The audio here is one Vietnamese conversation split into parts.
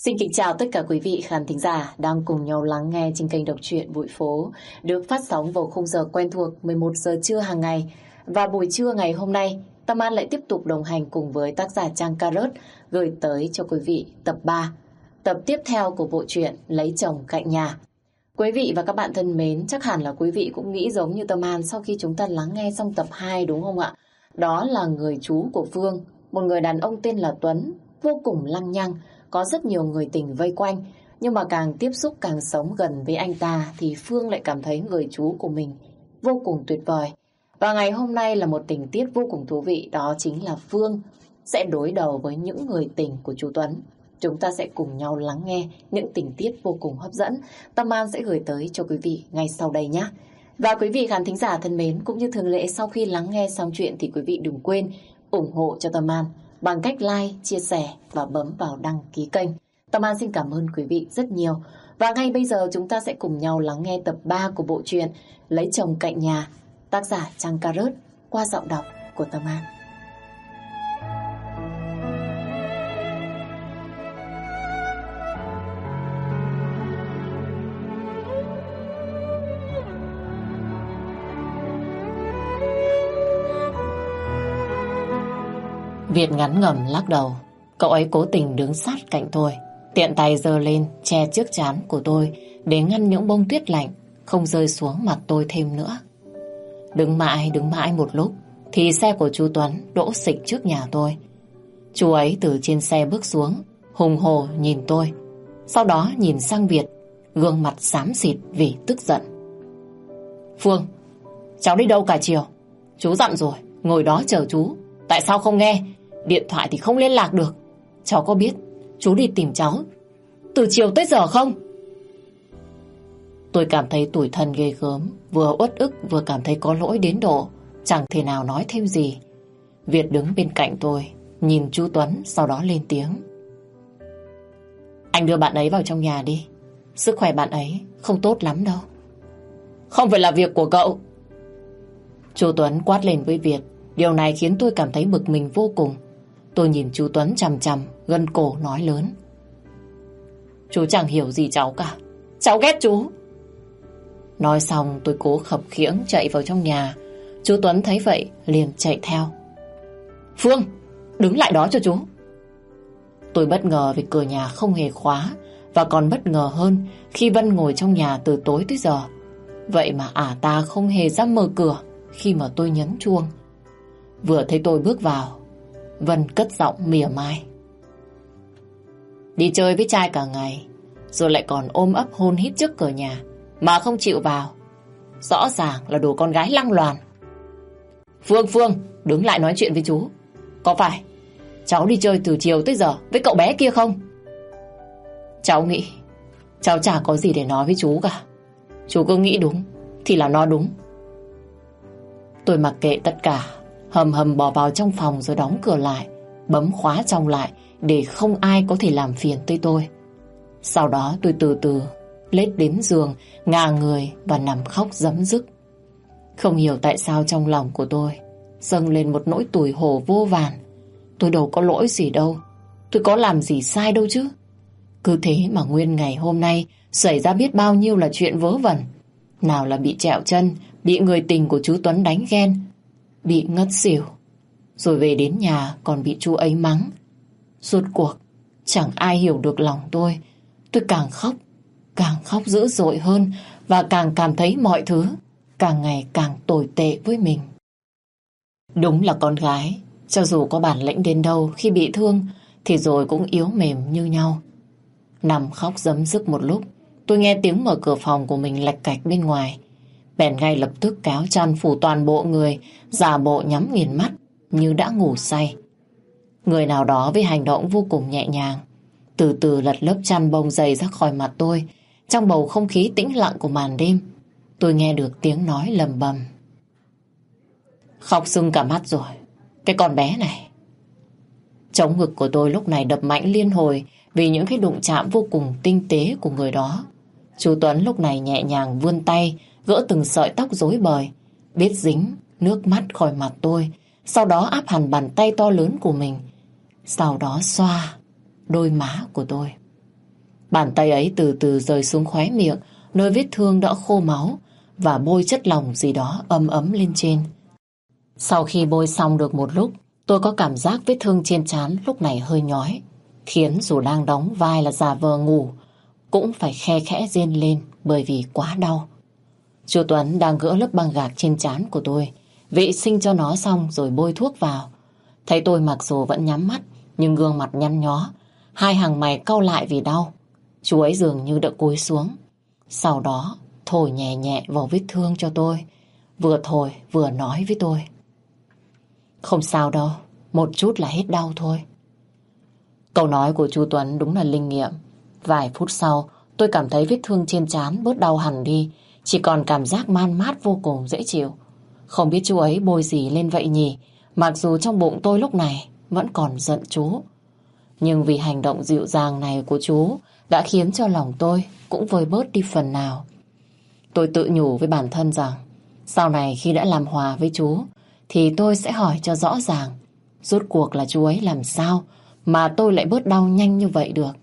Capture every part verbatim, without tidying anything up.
Xin kính chào tất cả quý vị khán thính giả đang cùng nhau lắng nghe trên kênh đọc truyện Bụi Phố, được phát sóng vào khung giờ quen thuộc mười một giờ trưa hàng ngày. Và buổi trưa ngày hôm nay, Tâm An lại tiếp tục đồng hành cùng với tác giả Trang Carrot gửi tới cho quý vị tập ba, tập tiếp theo của bộ truyện Lấy chồng cạnh nhà. Quý vị và các bạn thân mến, chắc hẳn là quý vị cũng nghĩ giống như Tâm An sau khi chúng ta lắng nghe xong tập hai đúng không ạ? Đó là người chú của Phương, một người đàn ông tên là Tuấn, vô cùng lăng nhăng, có rất nhiều người tình vây quanh, nhưng mà càng tiếp xúc càng sống gần với anh ta thì Phương lại cảm thấy người chú của mình vô cùng tuyệt vời. Và ngày hôm nay là một tình tiết vô cùng thú vị, đó chính là Phương sẽ đối đầu với những người tình của chú Tuấn. Chúng ta sẽ cùng nhau lắng nghe những tình tiết vô cùng hấp dẫn Tâm An sẽ gửi tới cho quý vị ngay sau đây nhé. Và quý vị khán thính giả thân mến, cũng như thường lệ sau khi lắng nghe xong chuyện thì quý vị đừng quên ủng hộ cho Tâm An bằng cách like, chia sẻ và bấm vào đăng ký kênh. Tâm An xin cảm ơn quý vị rất nhiều. Và ngay bây giờ chúng ta sẽ cùng nhau lắng nghe tập ba của bộ truyện Lấy chồng cạnh nhà, tác giả Trang Carrot qua giọng đọc của Tâm An. Việt ngắn ngẩm lắc đầu. Cậu ấy cố tình đứng sát cạnh tôi, tiện tay giơ lên che trước trán của tôi để ngăn những bông tuyết lạnh không rơi xuống mặt tôi thêm nữa. Đứng mãi đứng mãi một lúc thì xe của chú Tuấn đỗ xịch trước nhà tôi. Chú ấy từ trên xe bước xuống, hùng hổ nhìn tôi, sau đó nhìn sang Việt, gương mặt xám xịt vì tức giận. Phương, cháu đi đâu cả chiều? Chú dặn rồi, ngồi đó chờ chú. Tại sao không nghe? Điện thoại thì không liên lạc được. Cháu có biết chú đi tìm cháu từ chiều tới giờ không? Tôi cảm thấy tủi thân ghê gớm, vừa uất ức vừa cảm thấy có lỗi đến độ chẳng thể nào nói thêm gì. Việt đứng bên cạnh tôi, nhìn chú Tuấn, sau đó lên tiếng. Anh đưa bạn ấy vào trong nhà đi. Sức khỏe bạn ấy không tốt lắm đâu. Không phải là việc của cậu. Chú Tuấn quát lên với Việt. Điều này khiến tôi cảm thấy bực mình vô cùng. Tôi nhìn chú Tuấn chằm chằm, gân cổ nói lớn. Chú chẳng hiểu gì cháu cả. Cháu ghét chú. Nói xong tôi cố khập khiễng chạy vào trong nhà. Chú Tuấn thấy vậy liền chạy theo. Phương, đứng lại đó cho chú. Tôi bất ngờ vì cửa nhà không hề khóa, và còn bất ngờ hơn khi Vân ngồi trong nhà từ tối tới giờ. Vậy mà ả ta không hề dám mở cửa khi mà tôi nhấn chuông. Vừa thấy tôi bước vào, Vân cất giọng mỉa mai. Đi chơi với trai cả ngày, rồi lại còn ôm ấp hôn hít trước cửa nhà mà không chịu vào. Rõ ràng là đồ con gái lăng loàn. Phương, Phương, đứng lại nói chuyện với chú. Có phải cháu đi chơi từ chiều tới giờ với cậu bé kia không? Cháu nghĩ cháu chả có gì để nói với chú cả. Chú cứ nghĩ đúng thì là nó đúng. Tôi mặc kệ tất cả, hầm hầm bỏ vào trong phòng rồi đóng cửa lại, bấm khóa trong lại để không ai có thể làm phiền tới tôi. Sau đó tôi từ từ lết đến giường, ngả người và nằm khóc rấm rức. Không hiểu tại sao trong lòng của tôi dâng lên một nỗi tủi hổ vô vàn. Tôi đâu có lỗi gì đâu, tôi có làm gì sai đâu chứ. Cứ thế mà nguyên ngày hôm nay xảy ra biết bao nhiêu là chuyện vớ vẩn. Nào là bị trẹo chân, bị người tình của chú Tuấn đánh ghen, bị ngất xỉu, rồi về đến nhà còn bị chú ấy mắng. Rốt cuộc chẳng ai hiểu được lòng tôi. Tôi càng khóc, càng khóc dữ dội hơn, và càng cảm thấy mọi thứ càng ngày càng tồi tệ với mình. Đúng là con gái, cho dù có bản lĩnh đến đâu, khi bị thương thì rồi cũng yếu mềm như nhau. Nằm khóc rấm rức một lúc, tôi nghe tiếng mở cửa phòng của mình lạch cạch bên ngoài. Bèn ngay lập tức kéo chăn phủ toàn bộ người, giả bộ nhắm nghiền mắt như đã ngủ say. Người nào đó với hành động vô cùng nhẹ nhàng từ từ lật lớp chăn bông dày ra khỏi mặt tôi. Trong bầu không khí tĩnh lặng của màn đêm, tôi nghe được tiếng nói lầm bầm. Khóc sưng cả mắt rồi, cái con bé này. Trống ngực của tôi lúc này đập mạnh liên hồi vì những cái đụng chạm vô cùng tinh tế của người đó. Chú Tuấn lúc này nhẹ nhàng vươn tay, gỡ từng sợi tóc rối bời, biết dính nước mắt khỏi mặt tôi. Sau đó áp hẳn bàn tay to lớn của mình, sau đó xoa đôi má của tôi. Bàn tay ấy từ từ rời xuống khóe miệng, nơi vết thương đã khô máu, và bôi chất lỏng gì đó ấm ấm lên trên. Sau khi bôi xong được một lúc, tôi có cảm giác vết thương trên trán lúc này hơi nhói, khiến dù đang đóng vai là giả vờ ngủ, cũng phải khe khẽ rên lên bởi vì quá đau. Chú Tuấn đang gỡ lớp băng gạc trên trán của tôi, vệ sinh cho nó xong rồi bôi thuốc vào. Thấy tôi mặc dù vẫn nhắm mắt, nhưng gương mặt nhăn nhó, hai hàng mày cau lại vì đau. Chú ấy dường như đã cúi xuống, sau đó thổi nhẹ nhẹ vào vết thương cho tôi, vừa thổi vừa nói với tôi: "Không sao đâu, một chút là hết đau thôi." Câu nói của chú Tuấn đúng là linh nghiệm. Vài phút sau, tôi cảm thấy vết thương trên trán bớt đau hẳn đi, chỉ còn cảm giác man mát vô cùng dễ chịu. Không biết chú ấy bôi gì lên vậy nhỉ, mặc dù trong bụng tôi lúc này vẫn còn giận chú. Nhưng vì hành động dịu dàng này của chú đã khiến cho lòng tôi cũng vơi bớt đi phần nào. Tôi tự nhủ với bản thân rằng sau này khi đã làm hòa với chú thì tôi sẽ hỏi cho rõ ràng rốt cuộc là chú ấy làm sao mà tôi lại bớt đau nhanh như vậy được.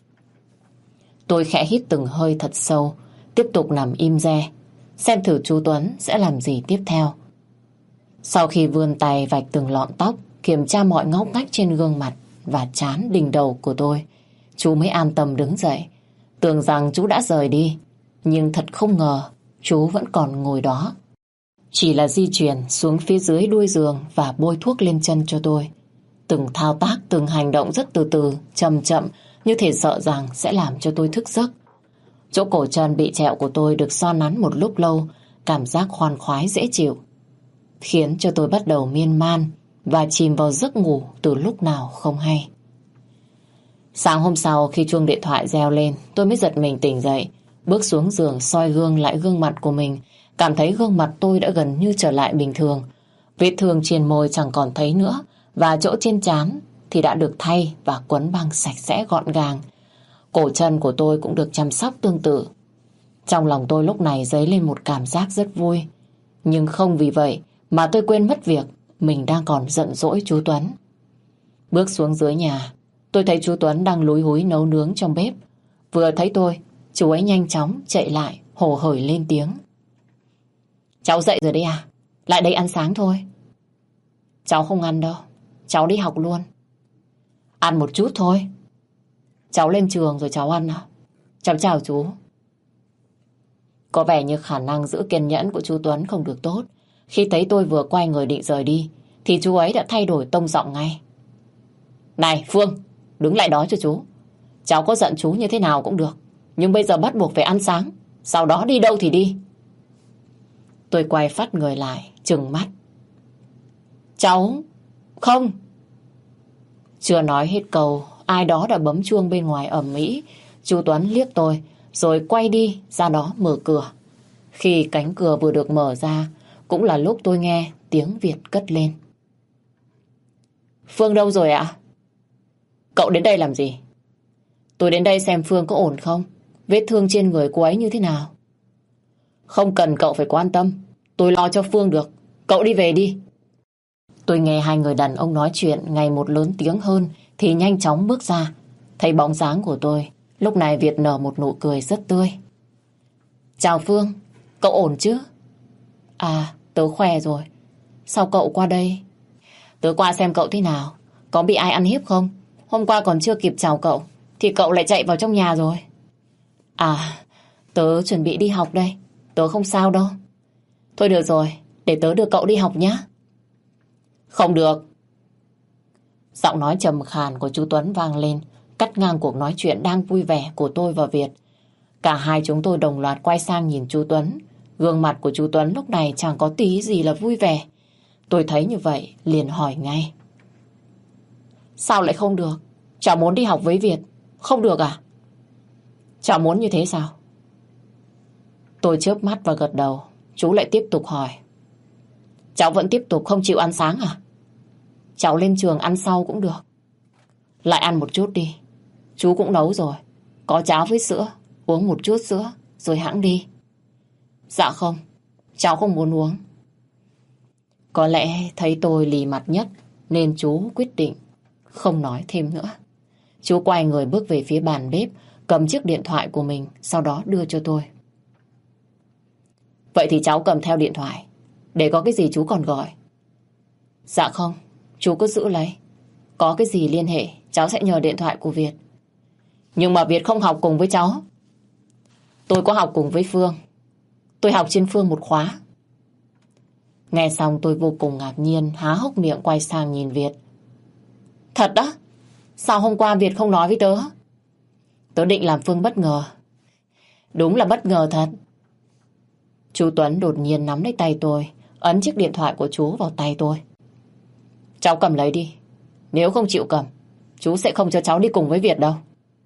Tôi khẽ hít từng hơi thật sâu, tiếp tục nằm im re, xem thử chú Tuấn sẽ làm gì tiếp theo. Sau khi vươn tay vạch từng lọn tóc, kiểm tra mọi ngóc ngách trên gương mặt và trán đỉnh đầu của tôi, chú mới an tâm đứng dậy. Tưởng rằng chú đã rời đi, nhưng thật không ngờ chú vẫn còn ngồi đó. Chỉ là di chuyển xuống phía dưới đuôi giường và bôi thuốc lên chân cho tôi. Từng thao tác, từng hành động rất từ từ, chậm chậm, như thể sợ rằng sẽ làm cho tôi thức giấc. Chỗ cổ chân bị trẹo của tôi được xoa nắn một lúc lâu, cảm giác khoan khoái dễ chịu, khiến cho tôi bắt đầu miên man và chìm vào giấc ngủ từ lúc nào không hay. Sáng hôm sau khi chuông điện thoại reo lên, tôi mới giật mình tỉnh dậy, bước xuống giường soi gương lại gương mặt của mình, cảm thấy gương mặt tôi đã gần như trở lại bình thường. Vết thương trên môi chẳng còn thấy nữa, và chỗ trên trán thì đã được thay và quấn băng sạch sẽ gọn gàng. Cổ chân của tôi cũng được chăm sóc tương tự. Trong lòng tôi lúc này dấy lên một cảm giác rất vui, nhưng không vì vậy mà tôi quên mất việc mình đang còn giận dỗi chú Tuấn. Bước xuống dưới nhà, tôi thấy chú Tuấn đang lúi húi nấu nướng trong bếp. Vừa thấy tôi, chú ấy nhanh chóng chạy lại, hổ hởi lên tiếng: "Cháu dậy rồi đấy à? Lại đây ăn sáng thôi." "Cháu không ăn đâu, cháu đi học luôn." "Ăn một chút thôi. Cháu lên trường rồi cháu ăn à? Cháu chào chú." Có vẻ như khả năng giữ kiên nhẫn của chú Tuấn không được tốt. Khi thấy tôi vừa quay người định rời đi thì chú ấy đã thay đổi tông giọng ngay: "Này Phương, đứng lại đó cho chú. Cháu có giận chú như thế nào cũng được, nhưng bây giờ bắt buộc phải ăn sáng, sau đó đi đâu thì đi." Tôi quay phát người lại, trừng mắt: "Cháu... không..." Chưa nói hết câu, ai đó đã bấm chuông bên ngoài ầm ĩ. Chú Tuấn liếc tôi rồi quay đi ra đó mở cửa. Khi cánh cửa vừa được mở ra cũng là lúc tôi nghe tiếng Việt cất lên: "Phương đâu rồi ạ?" "Cậu đến đây làm gì?" "Tôi đến đây xem Phương có ổn không, vết thương trên người cô ấy như thế nào." "Không cần cậu phải quan tâm, tôi lo cho Phương được. Cậu đi về đi." Tôi nghe hai người đàn ông nói chuyện ngày một lớn tiếng hơn thì nhanh chóng bước ra. Thấy bóng dáng của tôi, lúc này Việt nở một nụ cười rất tươi: "Chào Phương, cậu ổn chứ?" "À, tớ khỏe rồi. Sao cậu qua đây?" "Tớ qua xem cậu thế nào, có bị ai ăn hiếp không? Hôm qua còn chưa kịp chào cậu thì cậu lại chạy vào trong nhà rồi." "À, tớ chuẩn bị đi học đây, tớ không sao đâu." "Thôi được rồi, để tớ đưa cậu đi học nhé." "Không được." Giọng nói trầm khàn của chú Tuấn vang lên, cắt ngang cuộc nói chuyện đang vui vẻ của tôi và Việt. Cả hai chúng tôi đồng loạt quay sang nhìn chú Tuấn. Gương mặt của chú Tuấn lúc này chẳng có tí gì là vui vẻ. Tôi thấy như vậy liền hỏi ngay: "Sao lại không được? Cháu muốn đi học với Việt, không được à?" "Cháu muốn như thế sao?" Tôi chớp mắt và gật đầu. Chú lại tiếp tục hỏi: "Cháu vẫn tiếp tục không chịu ăn sáng à?" "Cháu lên trường ăn sau cũng được." "Lại ăn một chút đi, chú cũng nấu rồi, có cháo với sữa, uống một chút sữa rồi hẵng đi." "Dạ không, cháu không muốn uống." Có lẽ thấy tôi lì mặt nhất nên chú quyết định không nói thêm nữa. Chú quay người bước về phía bàn bếp, cầm chiếc điện thoại của mình, sau đó đưa cho tôi. Vậy thì cháu cầm theo điện thoại, để có cái gì chú còn gọi. Dạ không, chú cứ giữ lấy. Có cái gì liên hệ, cháu sẽ nhờ điện thoại của Việt. Nhưng mà Việt không học cùng với cháu. Tôi có học cùng với Phương. Tôi học trên Phương một khóa. Nghe xong tôi vô cùng ngạc nhiên, há hốc miệng quay sang nhìn Việt. Thật đó? Sao hôm qua Việt không nói với tớ? Tớ định làm Phương bất ngờ. Đúng là bất ngờ thật. Chú Tuấn đột nhiên nắm lấy tay tôi, ấn chiếc điện thoại của chú vào tay tôi. Cháu cầm lấy đi. Nếu không chịu cầm, chú sẽ không cho cháu đi cùng với Việt đâu.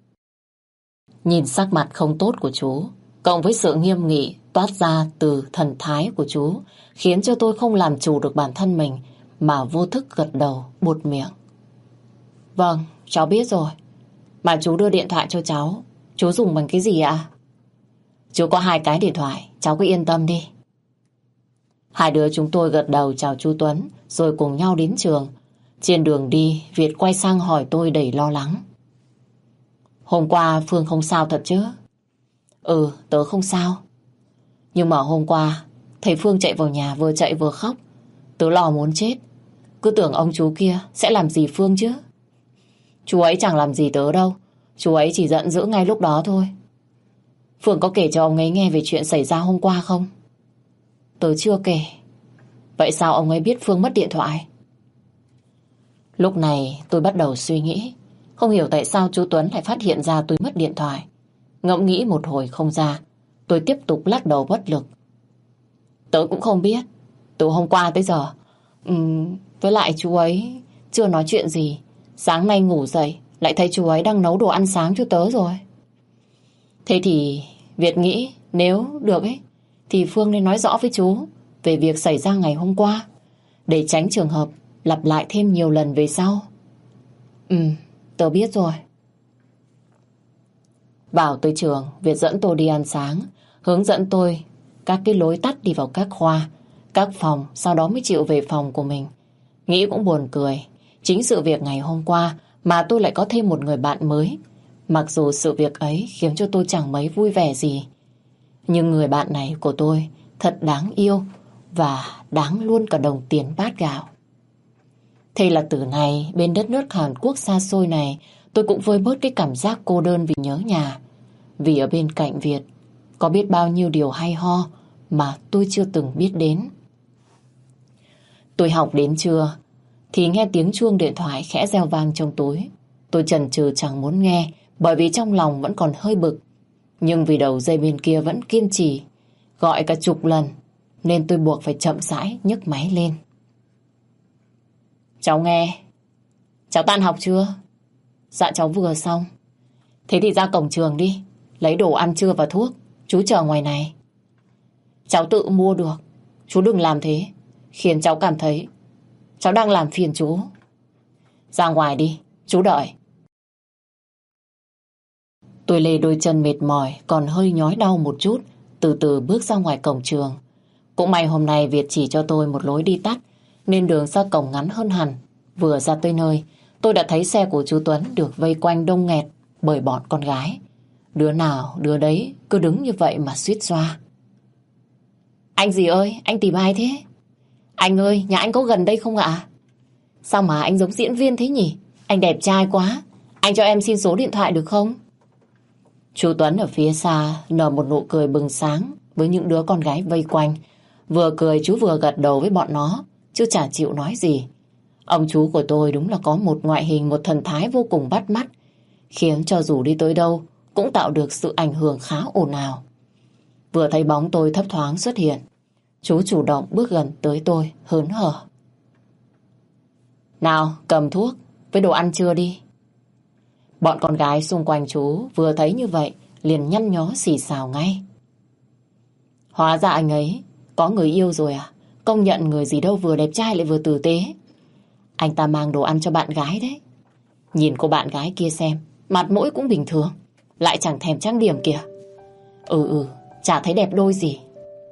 Nhìn sắc mặt không tốt của chú, cộng với sự nghiêm nghị toát ra từ thần thái của chú, khiến cho tôi không làm chủ được bản thân mình, mà vô thức gật đầu, buột miệng. Vâng, cháu biết rồi. Mà chú đưa điện thoại cho cháu, chú dùng bằng cái gì ạ? Chú có hai cái điện thoại, cháu cứ yên tâm đi. Hai đứa chúng tôi gật đầu chào chú Tuấn, rồi cùng nhau đến trường. Trên đường đi, Việt quay sang hỏi tôi đầy lo lắng. Hôm qua Phương không sao thật chứ? Ừ, tớ không sao. Nhưng mà hôm qua, thấy Phương chạy vào nhà vừa chạy vừa khóc. Tớ lo muốn chết. Cứ tưởng ông chú kia sẽ làm gì Phương chứ. Chú ấy chẳng làm gì tớ đâu. Chú ấy chỉ giận dữ ngay lúc đó thôi. Phương có kể cho ông ấy nghe về chuyện xảy ra hôm qua không? Tớ chưa kể. Vậy sao ông ấy biết Phương mất điện thoại? Lúc này tôi bắt đầu suy nghĩ. Không hiểu tại sao chú Tuấn lại phát hiện ra tôi mất điện thoại. Ngẫm nghĩ một hồi không ra, tôi tiếp tục lắc đầu bất lực. Tớ cũng không biết. Từ hôm qua tới giờ, uhm, với lại chú ấy chưa nói chuyện gì. Sáng nay ngủ dậy lại thấy chú ấy đang nấu đồ ăn sáng cho tớ rồi. Thế thì Việt nghĩ nếu được ấy thì Phương nên nói rõ với chú về việc xảy ra ngày hôm qua, để tránh trường hợp lặp lại thêm nhiều lần về sau. Ừ, tớ biết rồi. Vào tới trường, Việt dẫn tôi đi ăn sáng, hướng dẫn tôi các cái lối tắt đi vào các khoa, các phòng, sau đó mới chịu về phòng của mình. Nghĩ cũng buồn cười. Chính sự việc ngày hôm qua mà tôi lại có thêm một người bạn mới. Mặc dù sự việc ấy khiến cho tôi chẳng mấy vui vẻ gì, nhưng người bạn này của tôi thật đáng yêu và đáng luôn cả đồng tiền bát gạo. Thế là từ nay bên đất nước Hàn Quốc xa xôi này, tôi cũng vơi bớt cái cảm giác cô đơn vì nhớ nhà. Vì ở bên cạnh Việt có biết bao nhiêu điều hay ho mà tôi chưa từng biết đến. Tôi học đến trưa thì nghe tiếng chuông điện thoại khẽ reo vang trong túi. Tôi chần chừ chẳng muốn nghe, bởi vì trong lòng vẫn còn hơi bực. Nhưng vì đầu dây bên kia vẫn kiên trì gọi cả chục lần, nên tôi buộc phải chậm rãi nhấc máy lên. Cháu nghe. Cháu tan học chưa? Dạ cháu vừa xong. Thế thì ra cổng trường đi, lấy đồ ăn trưa và thuốc. Chú chờ ngoài này. Cháu tự mua được. Chú đừng làm thế, khiến cháu cảm thấy cháu đang làm phiền chú. Ra ngoài đi, chú đợi. Tôi lê đôi chân mệt mỏi, còn hơi nhói đau một chút, từ từ bước ra ngoài cổng trường. Cũng may hôm nay Việt chỉ cho tôi một lối đi tắt, nên đường ra cổng ngắn hơn hẳn. Vừa ra tới nơi, tôi đã thấy xe của chú Tuấn được vây quanh đông nghẹt bởi bọn con gái. Đứa nào đứa đấy cứ đứng như vậy mà suýt xoa. Anh gì ơi, anh tìm ai thế? Anh ơi, nhà anh có gần đây không ạ? Sao mà anh giống diễn viên thế nhỉ? Anh đẹp trai quá. Anh cho em xin số điện thoại được không? Chú Tuấn ở phía xa nở một nụ cười bừng sáng với những đứa con gái vây quanh. Vừa cười chú vừa gật đầu với bọn nó, chứ chả chịu nói gì. Ông chú của tôi đúng là có một ngoại hình, một thần thái vô cùng bắt mắt, khiến cho dù đi tới đâu cũng tạo được sự ảnh hưởng khá ồn ào. Vừa thấy bóng tôi thấp thoáng xuất hiện, chú chủ động bước gần tới tôi, hớn hở. Nào, cầm thuốc với đồ ăn trưa đi. Bọn con gái xung quanh chú vừa thấy như vậy liền nhăn nhó xì xào ngay. Hóa ra anh ấy có người yêu rồi à? Công nhận người gì đâu vừa đẹp trai lại vừa tử tế. Anh ta mang đồ ăn cho bạn gái đấy. Nhìn cô bạn gái kia xem, mặt mũi cũng bình thường, lại chẳng thèm trang điểm kìa. Ừ ừ, chả thấy đẹp đôi gì.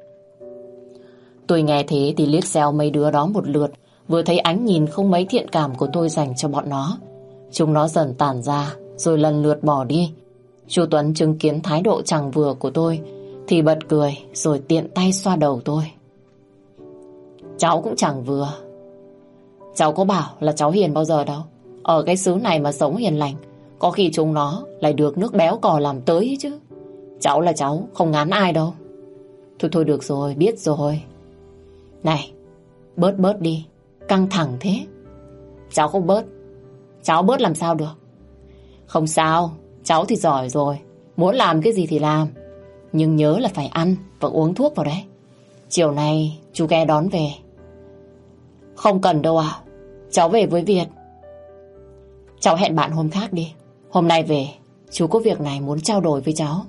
Tôi nghe thế thì liếc xéo mấy đứa đó một lượt, vừa thấy ánh nhìn không mấy thiện cảm của tôi dành cho bọn nó. Chúng nó dần tản ra rồi lần lượt bỏ đi. Chú Tuấn chứng kiến thái độ chẳng vừa của tôi thì bật cười rồi tiện tay xoa đầu tôi. Cháu cũng chẳng vừa. Cháu có bảo là cháu hiền bao giờ đâu. Ở cái xứ này mà sống hiền lành, có khi chúng nó lại được nước béo cò làm tới chứ. Cháu là cháu, không ngán ai đâu. Thôi thôi được rồi, biết rồi. Này, bớt bớt đi, căng thẳng thế. Cháu không bớt. Cháu bớt làm sao được. Không sao, cháu thì giỏi rồi, muốn làm cái gì thì làm. Nhưng nhớ là phải ăn và uống thuốc vào đấy. Chiều nay chú ghé đón về. Không cần đâu ạ, cháu về với Việt. Cháu hẹn bạn hôm khác đi. Hôm nay về, chú có việc này muốn trao đổi với cháu.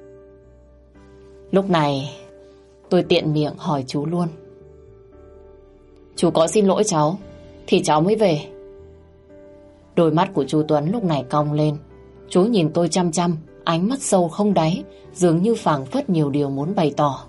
Lúc này tôi tiện miệng hỏi chú luôn. Chú có xin lỗi cháu thì cháu mới về. Đôi mắt của chú Tuấn lúc này cong lên. Chú nhìn tôi chăm chăm, ánh mắt sâu không đáy, dường như phảng phất nhiều điều muốn bày tỏ.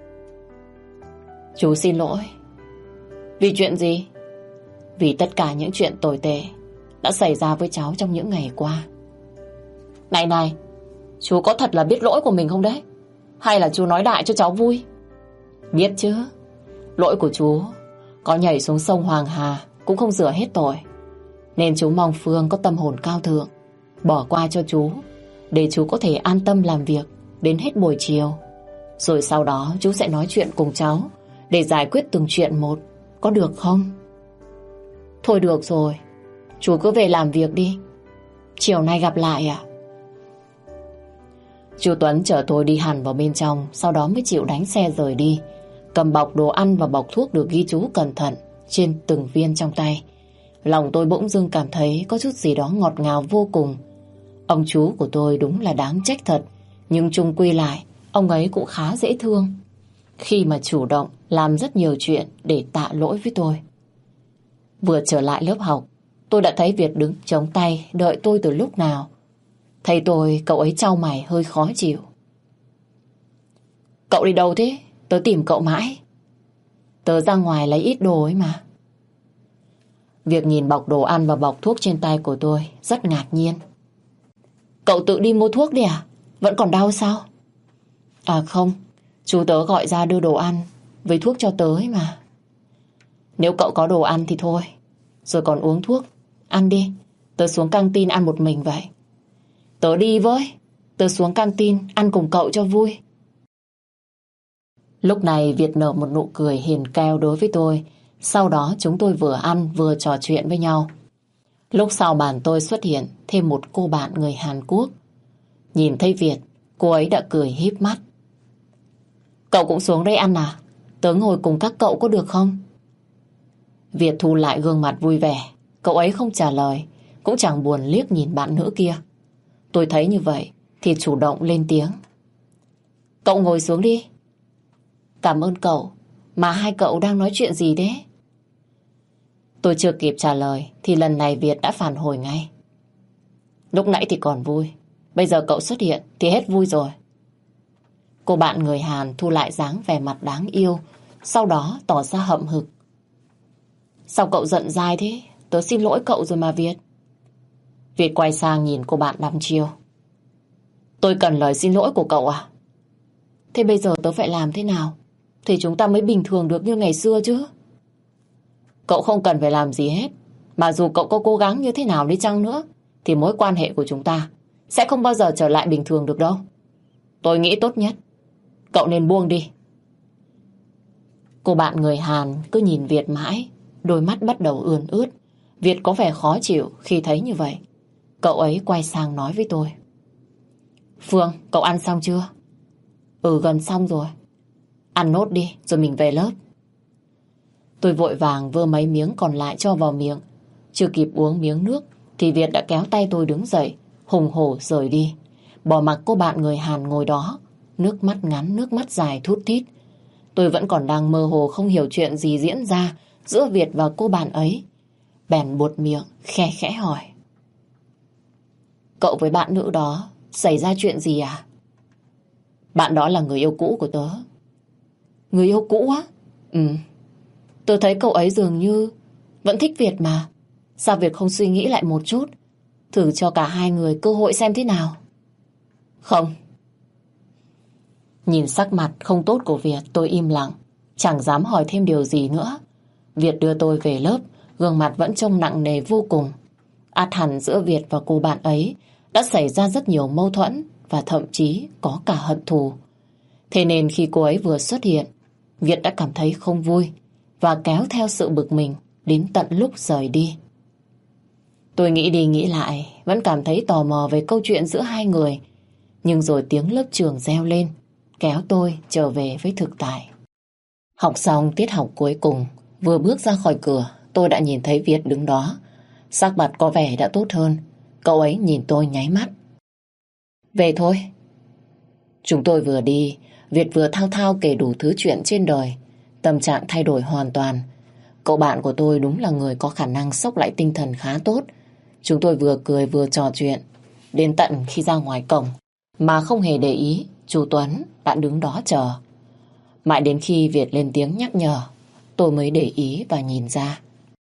Chú xin lỗi. Vì chuyện gì? Vì tất cả những chuyện tồi tệ đã xảy ra với cháu trong những ngày qua. Này này, chú có thật là biết lỗi của mình không đấy? Hay là chú nói đại cho cháu vui? Biết chứ. Lỗi của chú có nhảy xuống sông Hoàng Hà cũng không rửa hết tội. Nên chú mong Phương có tâm hồn cao thượng bỏ qua cho chú, để chú có thể an tâm làm việc đến hết buổi chiều. Rồi sau đó chú sẽ nói chuyện cùng cháu để giải quyết từng chuyện một. Có được không? Thôi được rồi, chú cứ về làm việc đi. Chiều nay gặp lại ạ. Chú Tuấn chở tôi đi hẳn vào bên trong, sau đó mới chịu đánh xe rời đi, cầm bọc đồ ăn và bọc thuốc được ghi chú cẩn thận trên từng viên trong tay. Lòng tôi bỗng dưng cảm thấy có chút gì đó ngọt ngào vô cùng. Ông chú của tôi đúng là đáng trách thật, nhưng chung quy lại, ông ấy cũng khá dễ thương khi mà chủ động làm rất nhiều chuyện để tạ lỗi với tôi. Vừa trở lại lớp học, tôi đã thấy Việt đứng chống tay đợi tôi từ lúc nào. Thấy tôi, cậu ấy chau mày hơi khó chịu. Cậu đi đâu thế? Tớ tìm cậu mãi. Tớ ra ngoài lấy ít đồ ấy mà. Việc nhìn bọc đồ ăn và bọc thuốc trên tay của tôi rất ngạc nhiên. Cậu tự đi mua thuốc đi à? Vẫn còn đau sao? À không, chú tớ gọi ra đưa đồ ăn với thuốc cho tớ ấy mà. Nếu cậu có đồ ăn thì thôi, rồi còn uống thuốc, ăn đi. Tớ xuống căng tin ăn một mình vậy. Tớ đi với. Tớ xuống căng tin ăn cùng cậu cho vui. Lúc này Việt nở một nụ cười hiền keo đối với tôi. Sau đó chúng tôi vừa ăn vừa trò chuyện với nhau. Lúc sau bàn tôi xuất hiện thêm một cô bạn người Hàn Quốc. Nhìn thấy Việt, cô ấy đã cười híp mắt. Cậu cũng xuống đây ăn à? Tớ ngồi cùng các cậu có được không? Việt thu lại gương mặt vui vẻ. Cậu ấy không trả lời, cũng chẳng buồn liếc nhìn bạn nữ kia. Tôi thấy như vậy thì chủ động lên tiếng. Cậu ngồi xuống đi. Cảm ơn cậu. Mà hai cậu đang nói chuyện gì thế? Tôi chưa kịp trả lời thì lần này Việt đã phản hồi ngay. Lúc nãy thì còn vui, bây giờ cậu xuất hiện thì hết vui rồi. Cô bạn người Hàn thu lại dáng vẻ mặt đáng yêu, sau đó tỏ ra hậm hực. Sao cậu giận dai thế? Tớ xin lỗi cậu rồi mà Việt. Việt quay sang nhìn cô bạn đăm chiêu. Tôi cần lời xin lỗi của cậu à? Thế bây giờ tớ phải làm thế nào thì chúng ta mới bình thường được như ngày xưa chứ? Cậu không cần phải làm gì hết. Mà dù cậu có cố gắng như thế nào đi chăng nữa thì mối quan hệ của chúng ta sẽ không bao giờ trở lại bình thường được đâu. Tôi nghĩ tốt nhất cậu nên buông đi. Cô bạn người Hàn cứ nhìn Việt mãi, đôi mắt bắt đầu ươn ướt. Việt có vẻ khó chịu khi thấy như vậy. Cậu ấy quay sang nói với tôi. Phương, cậu ăn xong chưa? Ừ, gần xong rồi. Ăn nốt đi rồi mình về lớp. Tôi vội vàng vơ mấy miếng còn lại cho vào miệng. Chưa kịp uống miếng nước thì Việt đã kéo tay tôi đứng dậy, hùng hổ rời đi, bỏ mặc cô bạn người Hàn ngồi đó, nước mắt ngắn nước mắt dài thút thít. Tôi vẫn còn đang mơ hồ không hiểu chuyện gì diễn ra giữa Việt và cô bạn ấy. Bèn buột miệng khe khẽ hỏi. Cậu với bạn nữ đó xảy ra chuyện gì à? Bạn đó là người yêu cũ của tớ. Người yêu cũ á? Ừ. Tớ thấy cậu ấy dường như vẫn thích Việt mà. Sao Việt không suy nghĩ lại một chút, thử cho cả hai người cơ hội xem thế nào? Không. Nhìn sắc mặt không tốt của Việt, tôi im lặng, chẳng dám hỏi thêm điều gì nữa. Việt đưa tôi về lớp, gương mặt vẫn trông nặng nề vô cùng. Ắt hẳn giữa Việt và cô bạn ấy đã xảy ra rất nhiều mâu thuẫn và thậm chí có cả hận thù. Thế nên khi cô ấy vừa xuất hiện, Việt đã cảm thấy không vui và kéo theo sự bực mình đến tận lúc rời đi. Tôi nghĩ đi nghĩ lại, vẫn cảm thấy tò mò về câu chuyện giữa hai người. Nhưng rồi tiếng lớp trường reo lên, kéo tôi trở về với thực tại. Học xong tiết học cuối cùng, vừa bước ra khỏi cửa, tôi đã nhìn thấy Việt đứng đó. Sắc mặt có vẻ đã tốt hơn. Cậu ấy nhìn tôi nháy mắt. Về thôi. Chúng tôi vừa đi, Việt vừa thao thao kể đủ thứ chuyện trên đời. Tâm trạng thay đổi hoàn toàn. Cậu bạn của tôi đúng là người có khả năng xốc lại tinh thần khá tốt. Chúng tôi vừa cười vừa trò chuyện. Đến tận khi ra ngoài cổng, mà không hề để ý, chú Tuấn đã đứng đó chờ. Mãi đến khi Việt lên tiếng nhắc nhở, tôi mới để ý và nhìn ra.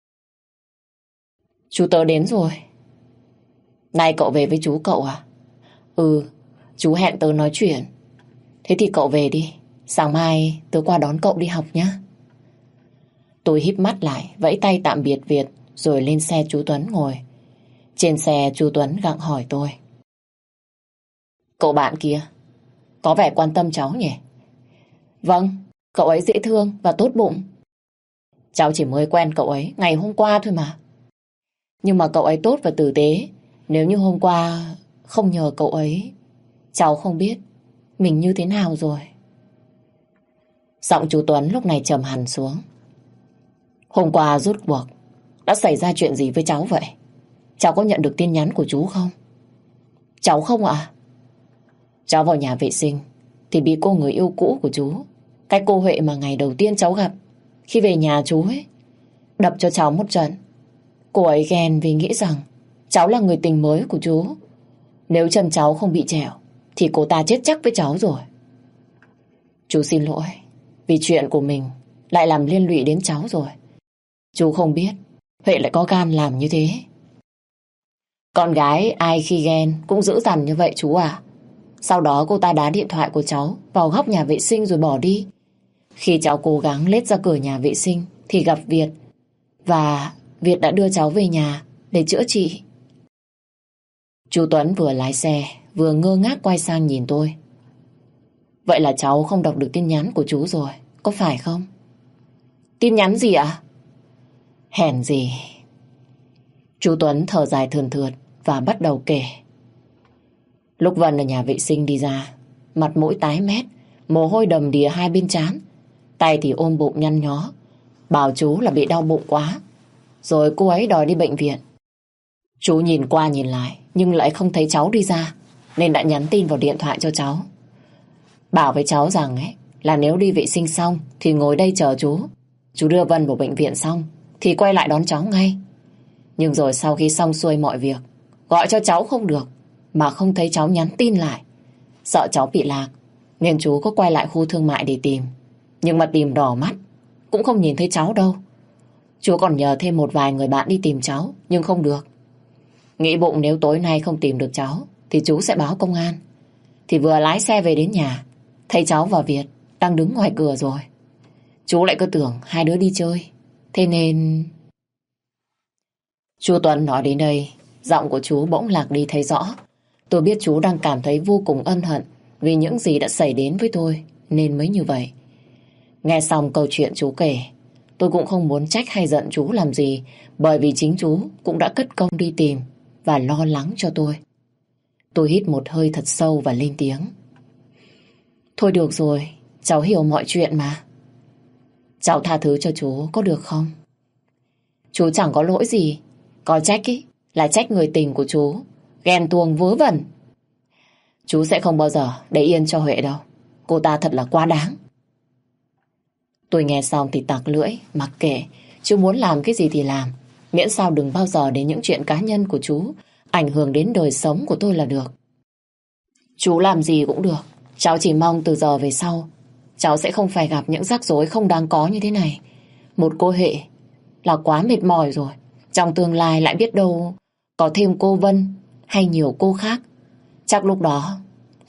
Chú tớ đến rồi. Nay cậu về với chú cậu à? Ừ, chú hẹn tớ nói chuyện. Thế thì cậu về đi, sáng mai tớ qua đón cậu đi học nhé. Tôi híp mắt lại, vẫy tay tạm biệt Việt, rồi lên xe chú Tuấn ngồi. Trên xe chú Tuấn gặng hỏi tôi. Cậu bạn kia, có vẻ quan tâm cháu nhỉ? Vâng, cậu ấy dễ thương và tốt bụng. Cháu chỉ mới quen cậu ấy ngày hôm qua thôi mà. Nhưng mà cậu ấy tốt và tử tế. Nếu như hôm qua không nhờ cậu ấy, cháu không biết mình như thế nào rồi. Giọng chú Tuấn lúc này trầm hẳn xuống. Hôm qua rốt cuộc đã xảy ra chuyện gì với cháu vậy? Cháu có nhận được tin nhắn của chú không? Cháu không ạ. Cháu vào nhà vệ sinh thì bị cô người yêu cũ của chú, cái cô Huệ mà ngày đầu tiên cháu gặp khi về nhà chú ấy, đập cho cháu một trận. Cô ấy ghen vì nghĩ rằng cháu là người tình mới của chú. Nếu chân cháu không bị trèo thì cô ta chết chắc với cháu rồi. Chú xin lỗi vì chuyện của mình lại làm liên lụy đến cháu rồi. Chú không biết Huệ lại có gan làm như thế. Con gái ai khi ghen cũng dữ dằn như vậy chú à. Sau đó cô ta đá điện thoại của cháu vào góc nhà vệ sinh rồi bỏ đi. Khi cháu cố gắng lết ra cửa nhà vệ sinh thì gặp Việt. Và Việt đã đưa cháu về nhà để chữa trị. Chú Tuấn vừa lái xe vừa ngơ ngác quay sang nhìn tôi. Vậy là cháu không đọc được tin nhắn của chú rồi, có phải không? Tin nhắn gì ạ? Hèn gì. Chú Tuấn thở dài thườn thượt và bắt đầu kể. Lúc Vân ở nhà vệ sinh đi ra, mặt mũi tái mét, mồ hôi đầm đìa hai bên trán, tay thì ôm bụng nhăn nhó, bảo chú là bị đau bụng quá. Rồi cô ấy đòi đi bệnh viện. Chú nhìn qua nhìn lại nhưng lại không thấy cháu đi ra, nên đã nhắn tin vào điện thoại cho cháu. Bảo với cháu rằng ấy, là nếu đi vệ sinh xong thì ngồi đây chờ chú. Chú đưa Vân vào bệnh viện xong thì quay lại đón cháu ngay. Nhưng rồi sau khi xong xuôi mọi việc, gọi cho cháu không được, mà không thấy cháu nhắn tin lại. Sợ cháu bị lạc nên chú có quay lại khu thương mại để tìm. Nhưng mà tìm đỏ mắt cũng không nhìn thấy cháu đâu. Chú còn nhờ thêm một vài người bạn đi tìm cháu, nhưng không được. Nghĩ bụng nếu tối nay không tìm được cháu thì chú sẽ báo công an. Thì vừa lái xe về đến nhà, thấy cháu và Việt đang đứng ngoài cửa rồi. Chú lại cứ tưởng hai đứa đi chơi. Thế nên... Chú Tuấn nói đến đây, giọng của chú bỗng lạc đi thấy rõ. Tôi biết chú đang cảm thấy vô cùng ân hận vì những gì đã xảy đến với tôi, nên mới như vậy. Nghe xong câu chuyện chú kể, tôi cũng không muốn trách hay giận chú làm gì, bởi vì chính chú cũng đã cất công đi tìm và lo lắng cho tôi. Tôi hít một hơi thật sâu và lên tiếng. Thôi được rồi, cháu hiểu mọi chuyện mà. Cháu tha thứ cho chú có được không? Chú chẳng có lỗi gì. Có trách ý, là trách người tình của chú ghen tuông vớ vẩn. Chú sẽ không bao giờ để yên cho Huệ đâu. Cô ta thật là quá đáng. Tôi nghe xong thì tặc lưỡi, mặc kệ. Chú muốn làm cái gì thì làm, miễn sao đừng bao giờ đến những chuyện cá nhân của chú ảnh hưởng đến đời sống của tôi là được. Chú làm gì cũng được. Cháu chỉ mong từ giờ về sau cháu sẽ không phải gặp những rắc rối không đáng có như thế này. Một cô Huệ là quá mệt mỏi rồi. Trong tương lai lại biết đâu có thêm cô Vân hay nhiều cô khác. Chắc lúc đó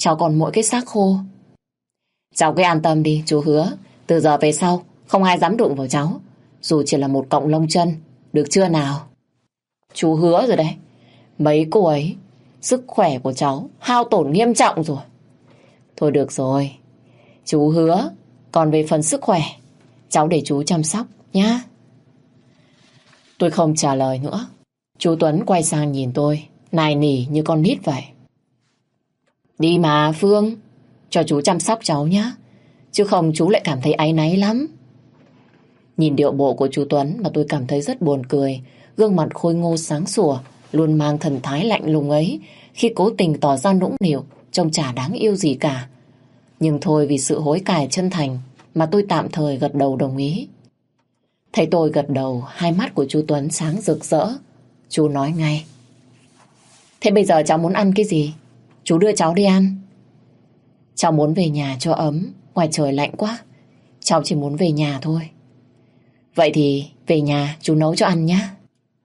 cháu còn mỗi cái xác khô. Cháu cứ an tâm đi, chú hứa từ giờ về sau không ai dám đụng vào cháu, dù chỉ là một cọng lông chân, được chưa nào? Chú hứa rồi đấy. Mấy cô ấy, sức khỏe của cháu hao tổn nghiêm trọng rồi. Thôi được rồi, chú hứa. Còn về phần sức khỏe, cháu để chú chăm sóc nhá. Tôi không trả lời nữa. Chú Tuấn quay sang nhìn tôi, nài nỉ như con nít vậy. Đi mà Phương, cho chú chăm sóc cháu nhá, chứ không chú lại cảm thấy áy náy lắm. Nhìn điệu bộ của chú Tuấn mà tôi cảm thấy rất buồn cười. Gương mặt khôi ngô sáng sủa, luôn mang thần thái lạnh lùng ấy, khi cố tình tỏ ra nũng nịu, trông chả đáng yêu gì cả. Nhưng thôi, vì sự hối cải chân thành mà tôi tạm thời gật đầu đồng ý. Thấy tôi gật đầu, hai mắt của chú Tuấn sáng rực rỡ. Chú nói ngay. Thế bây giờ cháu muốn ăn cái gì? Chú đưa cháu đi ăn. Cháu muốn về nhà cho ấm, ngoài trời lạnh quá. Cháu chỉ muốn về nhà thôi. Vậy thì về nhà chú nấu cho ăn nhé.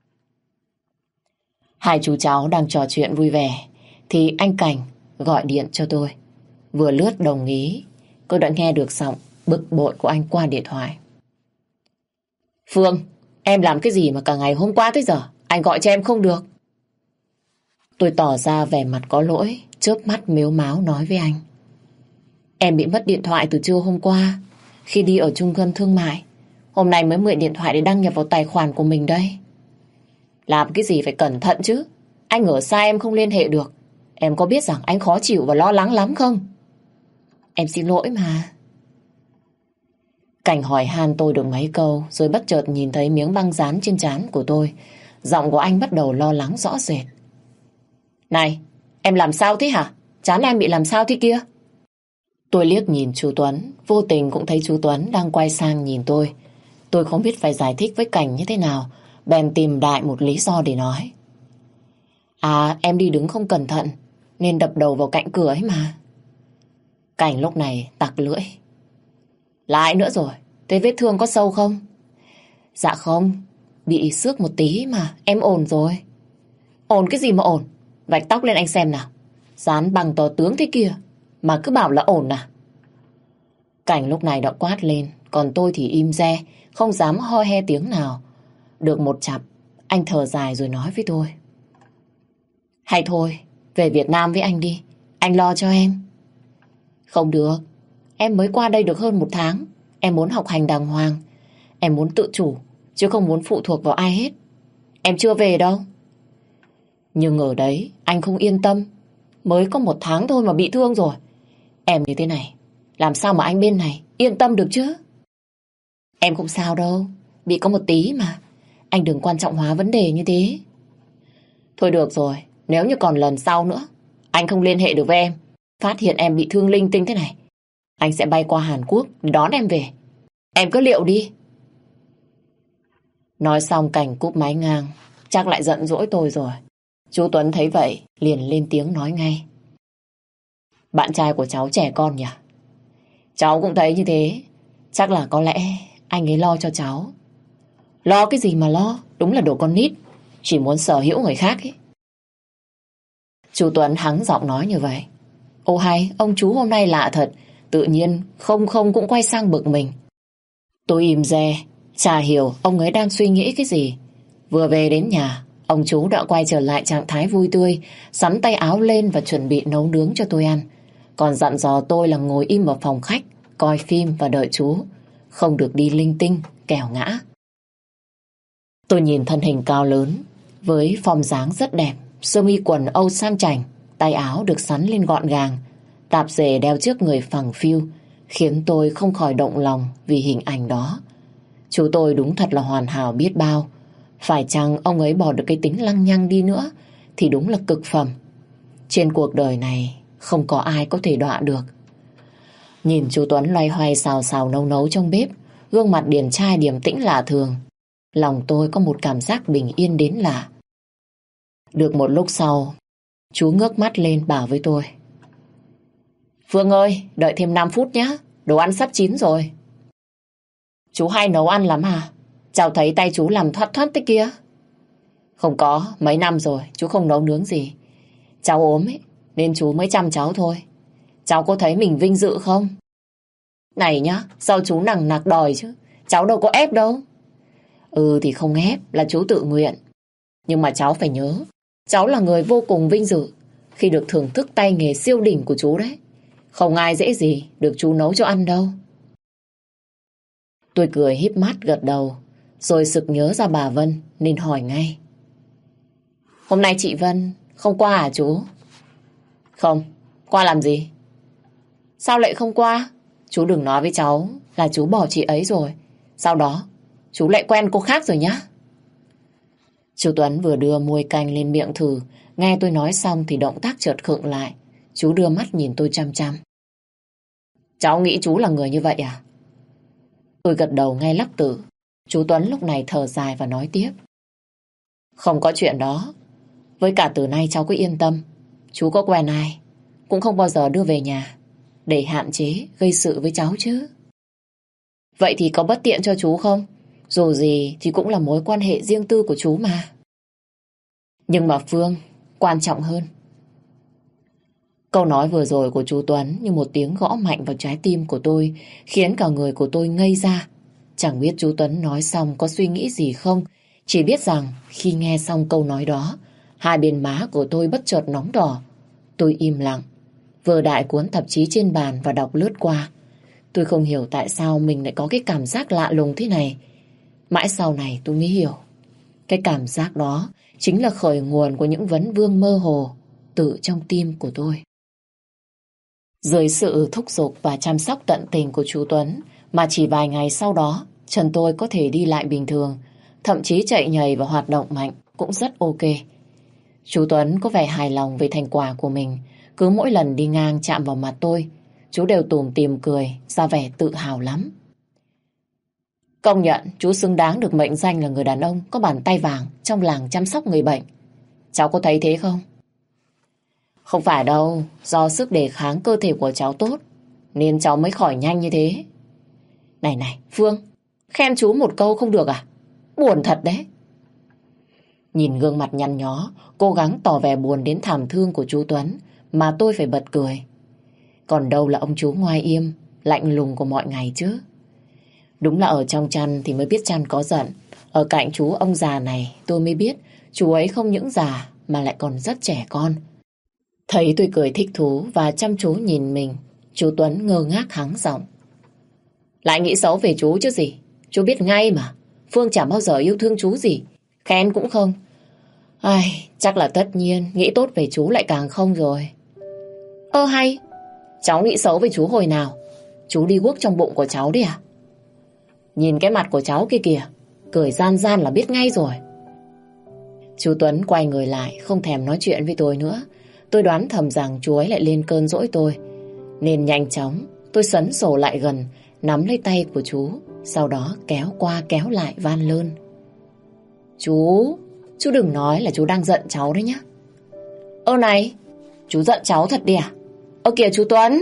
Hai chú cháu đang trò chuyện vui vẻ thì anh Cảnh gọi điện cho tôi. Vừa lướt đồng ý, tôi đã nghe được giọng bực bội của anh qua điện thoại. Phương, em làm cái gì mà cả ngày hôm qua tới giờ anh gọi cho em không được? Tôi tỏ ra vẻ mặt có lỗi, chớp mắt mếu máo nói với anh. Em bị mất điện thoại từ trưa hôm qua khi đi ở trung tâm thương mại. Hôm nay mới mượn điện thoại để đăng nhập vào tài khoản của mình đây. Làm cái gì phải cẩn thận chứ. Anh ở xa em không liên hệ được. Em có biết rằng anh khó chịu và lo lắng lắm không? Em xin lỗi mà. Cảnh hỏi han tôi được mấy câu, rồi bất chợt nhìn thấy miếng băng dán trên trán của tôi. Giọng của anh bắt đầu lo lắng rõ rệt. Này, em làm sao thế hả? Trán em bị làm sao thế kia? Tôi liếc nhìn chú Tuấn, vô tình cũng thấy chú Tuấn đang quay sang nhìn tôi. Tôi không biết phải giải thích với Cảnh như thế nào, bèn tìm đại một lý do để nói. À, em đi đứng không cẩn thận nên đập đầu vào cạnh cửa ấy mà. Cảnh lúc này tặc lưỡi. Lại nữa rồi, thế vết thương có sâu không? Dạ không, bị xước một tí mà, em ổn rồi. Ổn cái gì mà ổn? Vạch tóc lên anh xem nào. Dán bằng tờ tướng thế kia mà cứ bảo là ổn à? Cảnh lúc này đã quát lên, còn tôi thì im re, không dám ho he tiếng nào. Được một chặp, anh thở dài rồi nói với tôi. Hay thôi, về Việt Nam với anh đi, anh lo cho em. Không được, em mới qua đây được hơn một tháng. Em muốn học hành đàng hoàng. Em muốn tự chủ, chứ không muốn phụ thuộc vào ai hết. Em chưa về đâu. Nhưng ở đấy, anh không yên tâm. Mới có một tháng thôi mà bị thương rồi. Em như thế này, làm sao mà anh bên này yên tâm được chứ? Em không sao đâu, bị có một tí mà. Anh đừng quan trọng hóa vấn đề như thế. Thôi được rồi, nếu như còn lần sau nữa anh không liên hệ được với em, phát hiện em bị thương linh tinh thế này, anh sẽ bay qua Hàn Quốc để đón em về. Em cứ liệu đi. Nói xong Cảnh cúp máy ngang. Chắc lại giận dỗi tôi rồi. Chú Tuấn thấy vậy liền lên tiếng nói ngay. Bạn trai của cháu trẻ con nhỉ? Cháu cũng thấy như thế. Chắc là có lẽ anh ấy lo cho cháu. Lo cái gì mà lo? Đúng là đồ con nít, chỉ muốn sở hữu người khác ấy. Chú Tuấn hắng giọng nói như vậy. Ô hay, ông chú hôm nay lạ thật. Tự nhiên không không cũng quay sang bực mình. Tôi im re, chả hiểu ông ấy đang suy nghĩ cái gì. Vừa về đến nhà, ông chú đã quay trở lại trạng thái vui tươi, sắn tay áo lên và chuẩn bị nấu nướng cho tôi ăn. Còn dặn dò tôi là ngồi im ở phòng khách, coi phim và đợi chú, không được đi linh tinh, kẻo ngã. Tôi nhìn thân hình cao lớn, với form dáng rất đẹp, sơ mi quần âu sang chảnh, tay áo được sắn lên gọn gàng, tạp dề đeo trước người phẳng phiu, khiến tôi không khỏi động lòng vì hình ảnh đó. Chú tôi đúng thật là hoàn hảo biết bao. Phải chăng ông ấy bỏ được cái tính lăng nhăng đi nữa thì đúng là cực phẩm. Trên cuộc đời này không có ai có thể đọa được. Nhìn chú Tuấn loay hoay xào xào nấu nấu trong bếp, gương mặt điển trai điềm tĩnh lạ thường, lòng tôi có một cảm giác bình yên đến lạ. Được một lúc sau, chú ngước mắt lên bảo với tôi. Phương ơi, đợi thêm năm phút nhé, đồ ăn sắp chín rồi. Chú hay nấu ăn lắm à? Cháu thấy tay chú làm thoát thoát thế kia. Không có, mấy năm rồi chú không nấu nướng gì. Cháu ốm ấy, nên chú mới chăm cháu thôi. cháu có thấy mình vinh dự không? Này nhá, sao chú nằng nặc đòi chứ? Cháu đâu có ép đâu. Ừ thì không ép, là chú tự nguyện. Nhưng mà cháu phải nhớ, cháu là người vô cùng vinh dự khi được thưởng thức tay nghề siêu đỉnh của chú đấy. Không ai dễ gì được chú nấu cho ăn đâu. Tôi cười híp mắt gật đầu, rồi sực nhớ ra bà Vân nên hỏi ngay. Hôm nay chị Vân không qua à chú? Không, qua làm gì? Sao lại không qua? Chú đừng nói với cháu là chú bỏ chị ấy rồi. Sau đó chú lại quen cô khác rồi nhá. Chú Tuấn vừa đưa muôi canh lên miệng thử. Nghe tôi nói xong thì động tác chợt khựng lại. Chú đưa mắt nhìn tôi chăm chăm. Cháu nghĩ chú là người như vậy à? Tôi gật đầu ngay lắc tử. Chú Tuấn lúc này thở dài và nói tiếp. Không có chuyện đó. Với cả từ nay cháu cứ yên tâm. Chú có quen ai cũng không bao giờ đưa về nhà để hạn chế gây sự với cháu chứ. Vậy thì có bất tiện cho chú không? Dù gì thì cũng là mối quan hệ riêng tư của chú mà. Nhưng mà Phương quan trọng hơn. Câu nói vừa rồi của chú Tuấn như một tiếng gõ mạnh vào trái tim của tôi, khiến cả người của tôi ngây ra. Chẳng biết chú Tuấn nói xong có suy nghĩ gì không, chỉ biết rằng khi nghe xong câu nói đó, hai bên má của tôi bất chợt nóng đỏ. Tôi im lặng, vơ đại cuốn tạp chí trên bàn và đọc lướt qua. Tôi không hiểu tại sao mình lại có cái cảm giác lạ lùng thế này. Mãi sau này tôi mới hiểu. Cái cảm giác đó chính là khởi nguồn của những vấn vương mơ hồ tự trong tim của tôi. Dưới sự thúc giục và chăm sóc tận tình của chú Tuấn mà chỉ vài ngày sau đó Trần tôi có thể đi lại bình thường, thậm chí chạy nhảy và hoạt động mạnh cũng rất ok. Chú Tuấn có vẻ hài lòng về thành quả của mình. Cứ mỗi lần đi ngang chạm vào mặt tôi, chú đều tủm tỉm cười, ra vẻ tự hào lắm. Công nhận chú xứng đáng được mệnh danh là người đàn ông có bàn tay vàng trong làng chăm sóc người bệnh. Cháu có thấy thế không? Không phải đâu, do sức đề kháng cơ thể của cháu tốt nên cháu mới khỏi nhanh như thế. Này này, Phương, khen chú một câu không được à? Buồn thật đấy. Nhìn gương mặt nhăn nhó, cố gắng tỏ vẻ buồn đến thảm thương của chú Tuấn mà tôi phải bật cười. Còn đâu là ông chú ngoai im, lạnh lùng của mọi ngày chứ. Đúng là ở trong chăn thì mới biết chăn có giận. Ở cạnh chú ông già này tôi mới biết chú ấy không những già mà lại còn rất trẻ con. Thấy tôi cười thích thú và chăm chú nhìn mình, chú Tuấn ngơ ngác hắng giọng. Lại nghĩ xấu về chú chứ gì. Chú biết ngay mà, Phương chẳng bao giờ yêu thương chú gì, khen cũng không. Ai, chắc là tất nhiên nghĩ tốt về chú lại càng không rồi. Ơ hay, cháu nghĩ xấu về chú hồi nào? Chú đi guốc trong bụng của cháu đi à? Nhìn cái mặt của cháu kia kìa, cười gian gian là biết ngay rồi. Chú Tuấn quay người lại, không thèm nói chuyện với tôi nữa. Tôi đoán thầm rằng chú ấy lại lên cơn dỗi tôi, nên nhanh chóng tôi sấn sổ lại gần, nắm lấy tay của chú, sau đó kéo qua kéo lại van lơn. Chú, chú đừng nói là chú đang giận cháu đấy nhá. Ơ này, chú giận cháu thật đi à? Ơ kìa chú Tuấn.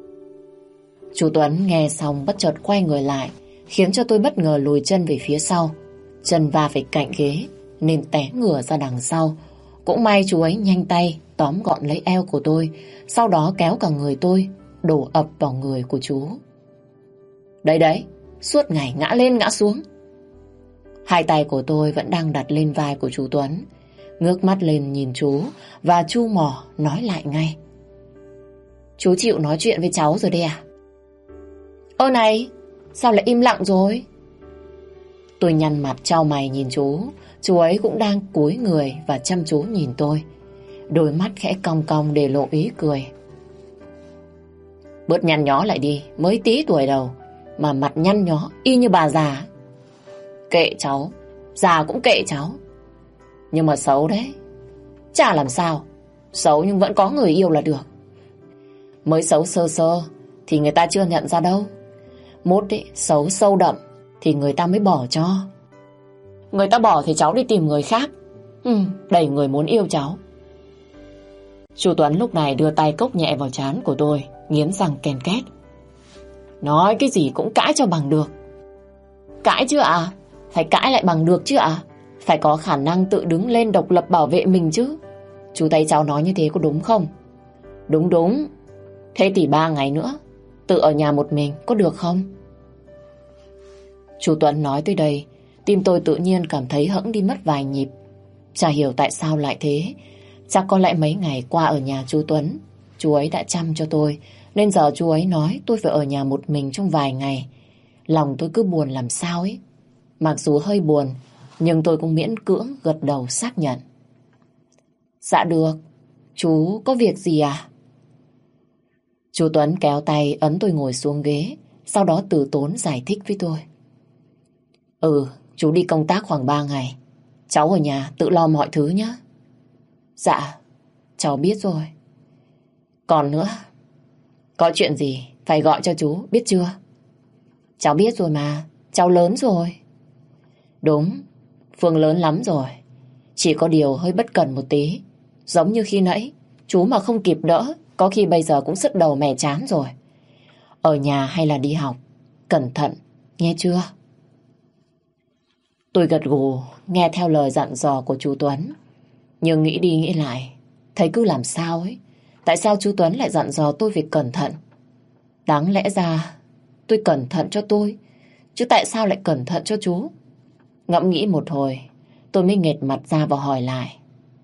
Chú Tuấn nghe xong bất chợt quay người lại, khiến cho tôi bất ngờ lùi chân về phía sau. Chân va phải cạnh ghế nên té ngửa ra đằng sau. Cũng may chú ấy nhanh tay tóm gọn lấy eo của tôi, sau đó kéo cả người tôi đổ ập vào người của chú. Đấy đấy, suốt ngày ngã lên ngã xuống. Hai tay của tôi vẫn đang đặt lên vai của chú Tuấn. Ngước mắt lên nhìn chú và chu mỏ nói lại ngay. Chú chịu nói chuyện với cháu rồi đây à? Ơ này, sao lại im lặng rồi? Tôi nhăn mặt chau mày nhìn chú. Chú ấy cũng đang cúi người và chăm chú nhìn tôi. Đôi mắt khẽ cong cong để lộ ý cười. Bớt nhăn nhó lại đi, mới tí tuổi đầu mà mặt nhăn nhó y như bà già. Kệ cháu, già cũng kệ cháu. Nhưng mà xấu đấy, chả làm sao. Xấu nhưng vẫn có người yêu là được. Mới xấu sơ sơ thì người ta chưa nhận ra đâu. Mốt ấy, xấu sâu đậm thì người ta mới bỏ cho. Người ta bỏ thì cháu đi tìm người khác. Ừ, đầy người muốn yêu cháu. Chú Tuấn lúc này đưa tay cốc nhẹ vào trán của tôi, nghiến răng ken két. Nói cái gì cũng cãi cho bằng được. Cãi chứ à? Phải cãi lại bằng được chứ à? Phải có khả năng tự đứng lên độc lập bảo vệ mình chứ. Chú thấy cháu nói như thế có đúng không? Đúng đúng. Thế thì ba ngày nữa tự ở nhà một mình có được không? Chú Tuấn nói tới đây, tim tôi tự nhiên cảm thấy hẫng đi mất vài nhịp. Chả hiểu tại sao lại thế. Chắc có lẽ mấy ngày qua ở nhà chú Tuấn, chú ấy đã chăm cho tôi, nên giờ chú ấy nói tôi phải ở nhà một mình trong vài ngày. Lòng tôi cứ buồn làm sao ấy. Mặc dù hơi buồn, nhưng tôi cũng miễn cưỡng gật đầu xác nhận. Dạ được, chú có việc gì à? Chú Tuấn kéo tay ấn tôi ngồi xuống ghế, sau đó từ tốn giải thích với tôi. Ừ, chú đi công tác khoảng ba ngày. Cháu ở nhà tự lo mọi thứ nhé. Dạ, cháu biết rồi. Còn nữa, có chuyện gì phải gọi cho chú, biết chưa? Cháu biết rồi mà, cháu lớn rồi. Đúng, Phương lớn lắm rồi. Chỉ có điều hơi bất cẩn một tí. Giống như khi nãy, chú mà không kịp đỡ, có khi bây giờ cũng sứt đầu mẻ chán rồi. Ở nhà hay là đi học, cẩn thận, nghe chưa? Tôi gật gù, nghe theo lời dặn dò của chú Tuấn. Nhưng nghĩ đi nghĩ lại, thấy cứ làm sao ấy. Tại sao chú Tuấn lại dặn dò tôi việc cẩn thận? Đáng lẽ ra tôi cẩn thận cho tôi, chứ tại sao lại cẩn thận cho chú? Ngẫm nghĩ một hồi, tôi mới nghệt mặt ra và hỏi lại.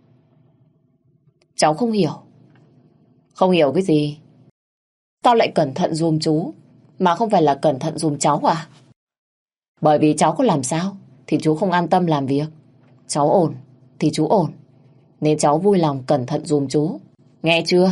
Cháu không hiểu. Không hiểu cái gì? Sao lại cẩn thận giùm chú, mà không phải là cẩn thận giùm cháu à? Bởi vì cháu có làm sao thì chú không an tâm làm việc. Cháu ổn thì chú ổn, nên cháu vui lòng cẩn thận giùm chú. Nghe chưa?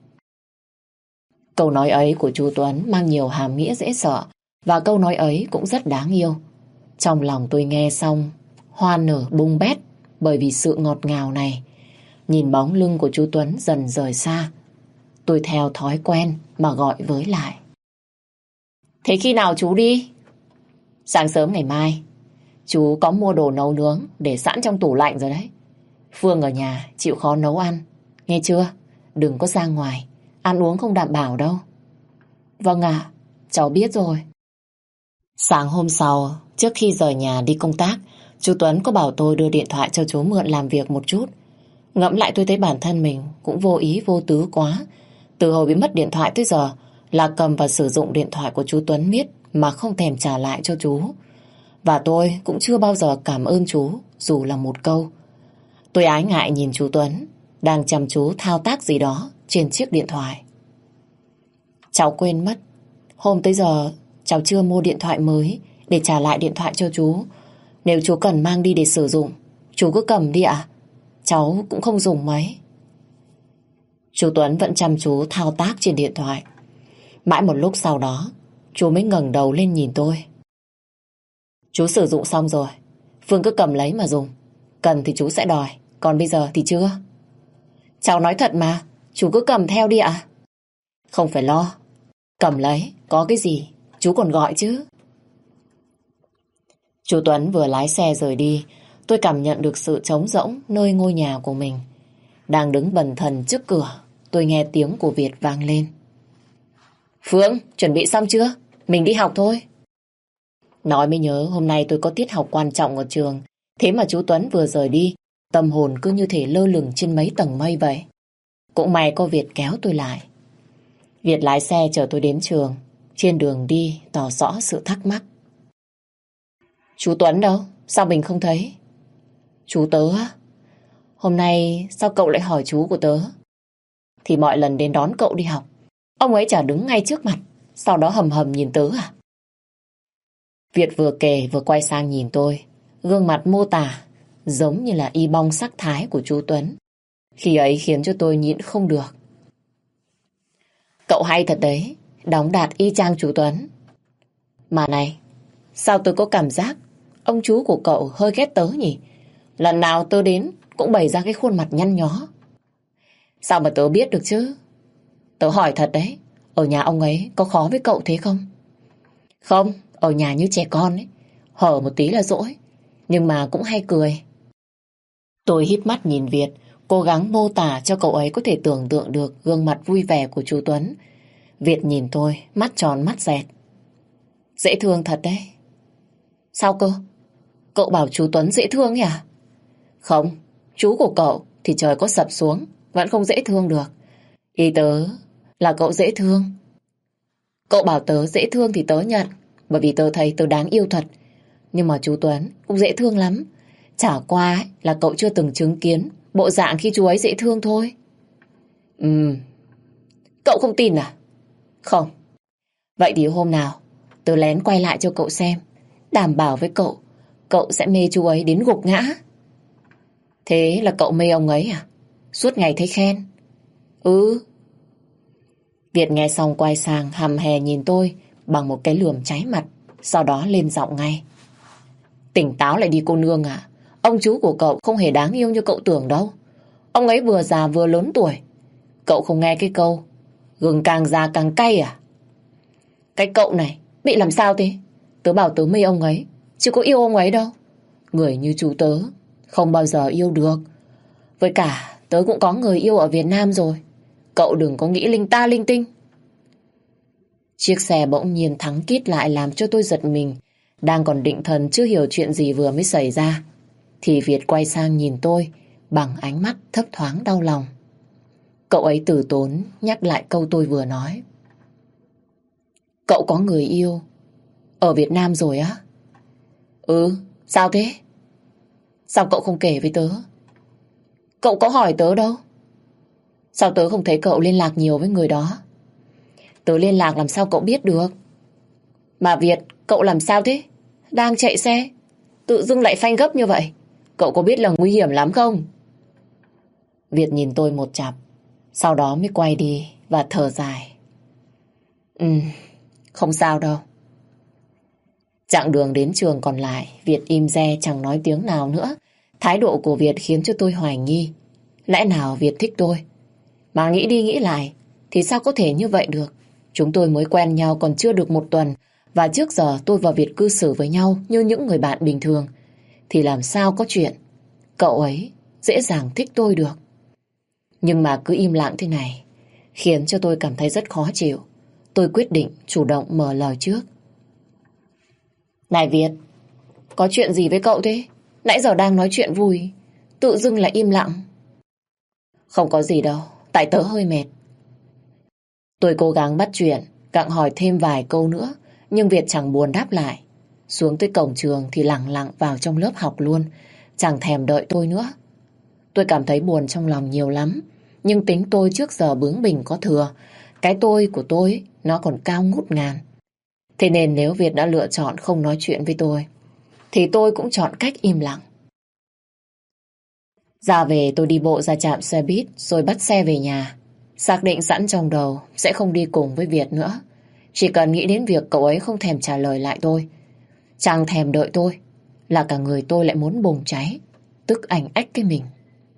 Câu nói ấy của chú Tuấn mang nhiều hàm nghĩa dễ sợ, và câu nói ấy cũng rất đáng yêu. Trong lòng tôi nghe xong, hoa nở bung bét bởi vì sự ngọt ngào này. Nhìn bóng lưng của chú Tuấn dần rời xa, tôi theo thói quen mà gọi với lại. Thế khi nào chú đi? Sáng sớm ngày mai. Chú có mua đồ nấu nướng để sẵn trong tủ lạnh rồi đấy. Phương ở nhà chịu khó nấu ăn, nghe chưa? Đừng có ra ngoài, ăn uống không đảm bảo đâu. Vâng ạ, cháu biết rồi. Sáng hôm sau, trước khi rời nhà đi công tác, chú Tuấn có bảo tôi đưa điện thoại cho chú mượn làm việc một chút. Ngẫm lại tôi thấy bản thân mình cũng vô ý vô tứ quá. Từ hồi bị mất điện thoại tới giờ là cầm và sử dụng điện thoại của chú Tuấn miết mà không thèm trả lại cho chú. Và tôi cũng chưa bao giờ cảm ơn chú dù là một câu. Tôi ái ngại nhìn chú Tuấn đang chăm chú thao tác gì đó trên chiếc điện thoại. Cháu quên mất, hôm tới giờ cháu chưa mua điện thoại mới để trả lại điện thoại cho chú. Nếu chú cần mang đi để sử dụng, chú cứ cầm đi ạ. Cháu cũng không dùng mấy. Chú Tuấn vẫn chăm chú thao tác trên điện thoại. Mãi một lúc sau đó, chú mới ngẩng đầu lên nhìn tôi. Chú sử dụng xong rồi, Phương cứ cầm lấy mà dùng. Cần thì chú sẽ đòi, còn bây giờ thì chưa. Cháu nói thật mà, chú cứ cầm theo đi ạ. Không phải lo, cầm lấy, có cái gì chú còn gọi chứ. Chú Tuấn vừa lái xe rời đi, tôi cảm nhận được sự trống rỗng nơi ngôi nhà của mình. Đang đứng bần thần trước cửa, tôi nghe tiếng của Việt vang lên. Phương, chuẩn bị xong chưa? Mình đi học thôi. Nói mới nhớ hôm nay tôi có tiết học quan trọng ở trường. Thế mà chú Tuấn vừa rời đi, tâm hồn cứ như thể lơ lửng trên mấy tầng mây vậy. Cũng may có Việt kéo tôi lại. Việt lái xe chở tôi đến trường. Trên đường đi tỏ rõ sự thắc mắc. Chú Tuấn đâu? Sao mình không thấy? Chú tớ á? Hôm nay sao cậu lại hỏi chú của tớ? Thì mọi lần đến đón cậu đi học, ông ấy chả đứng ngay trước mặt, sau đó hầm hầm nhìn tớ à? Việt vừa kể vừa quay sang nhìn tôi, gương mặt mô tả giống như là y bong sắc thái của chú Tuấn. Khi ấy khiến cho tôi nhịn không được. Cậu hay thật đấy, đóng đạt y chang chú Tuấn. Mà này, sao tôi có cảm giác ông chú của cậu hơi ghét tớ nhỉ? Lần nào tớ đến cũng bày ra cái khuôn mặt nhăn nhó. Sao mà tớ biết được chứ? Tớ hỏi thật đấy, ở nhà ông ấy có khó với cậu thế không? Không, ở nhà như trẻ con ấy, hở một tí là dỗi, nhưng mà cũng hay cười. Tôi híp mắt nhìn Việt, cố gắng mô tả cho cậu ấy có thể tưởng tượng được gương mặt vui vẻ của chú Tuấn. Việt nhìn tôi, mắt tròn mắt dẹt. Dễ thương thật đấy. Sao cơ? Cậu bảo chú Tuấn dễ thương nhỉ? Không, chú của cậu thì trời có sập xuống vẫn không dễ thương được. Ý tớ là cậu dễ thương. Cậu bảo tớ dễ thương thì tớ nhận, bởi vì tớ thấy tớ đáng yêu thật. Nhưng mà chú Tuấn cũng dễ thương lắm. Chả qua ấy, là cậu chưa từng chứng kiến bộ dạng khi chú ấy dễ thương thôi. Ừm, cậu không tin à? Không. Vậy thì hôm nào tớ lén quay lại cho cậu xem. Đảm bảo với cậu, cậu sẽ mê chú ấy đến gục ngã. Thế là cậu mê ông ấy à? Suốt ngày thấy khen. Ừ. Việt nghe xong quay sang hầm hè nhìn tôi bằng một cái lườm cháy mặt. Sau đó lên giọng ngay. Tỉnh táo lại đi cô nương à. Ông chú của cậu không hề đáng yêu như cậu tưởng đâu. Ông ấy vừa già vừa lớn tuổi. Cậu không nghe cái câu gừng càng già càng cay à? Cái cậu này bị làm sao thế? Tớ bảo tớ mê ông ấy, chứ có yêu ông ấy đâu. Người như chú tớ không bao giờ yêu được. Với cả tớ cũng có người yêu ở Việt Nam rồi. Cậu đừng có nghĩ linh ta linh tinh. Chiếc xe bỗng nhiên thắng kít lại làm cho tôi giật mình. Đang còn định thần chưa hiểu chuyện gì vừa mới xảy ra, thì Việt quay sang nhìn tôi bằng ánh mắt thấp thoáng đau lòng. Cậu ấy từ tốn nhắc lại câu tôi vừa nói. Cậu có người yêu ở Việt Nam rồi á? Ừ, sao thế? Sao cậu không kể với tớ? Cậu có hỏi tớ đâu. Sao tớ không thấy cậu liên lạc nhiều với người đó? Tớ liên lạc làm sao cậu biết được? Mà Việt, cậu làm sao thế? Đang chạy xe tự dưng lại phanh gấp như vậy. Cậu có biết là nguy hiểm lắm không? Việt nhìn tôi một chặp, sau đó mới quay đi và thở dài. Ừ, không sao đâu. Chặng đường đến trường còn lại, Việt im re chẳng nói tiếng nào nữa. Thái độ của Việt khiến cho tôi hoài nghi. Lẽ nào Việt thích tôi? Mà nghĩ đi nghĩ lại, thì sao có thể như vậy được? Chúng tôi mới quen nhau còn chưa được một tuần, và trước giờ tôi và Việt cư xử với nhau như những người bạn bình thường. Thì làm sao có chuyện cậu ấy dễ dàng thích tôi được? Nhưng mà cứ im lặng thế này khiến cho tôi cảm thấy rất khó chịu. Tôi quyết định chủ động mở lời trước. Này Việt, có chuyện gì với cậu thế? Nãy giờ đang nói chuyện vui, tự dưng lại im lặng. Không có gì đâu, tại tớ hơi mệt. Tôi cố gắng bắt chuyện, gặng hỏi thêm vài câu nữa, nhưng Việt chẳng buồn đáp lại. Xuống tới cổng trường thì lẳng lặng vào trong lớp học luôn, chẳng thèm đợi tôi nữa. Tôi cảm thấy buồn trong lòng nhiều lắm, nhưng tính tôi trước giờ bướng bỉnh có thừa. Cái tôi của tôi nó còn cao ngút ngàn. Thế nên nếu Việt đã lựa chọn không nói chuyện với tôi, thì tôi cũng chọn cách im lặng. Ra về tôi đi bộ ra trạm xe buýt rồi bắt xe về nhà. Xác định sẵn trong đầu sẽ không đi cùng với Việt nữa. Chỉ cần nghĩ đến việc cậu ấy không thèm trả lời lại tôi, chẳng thèm đợi tôi, là cả người tôi lại muốn bùng cháy, tức ảnh ách cái mình.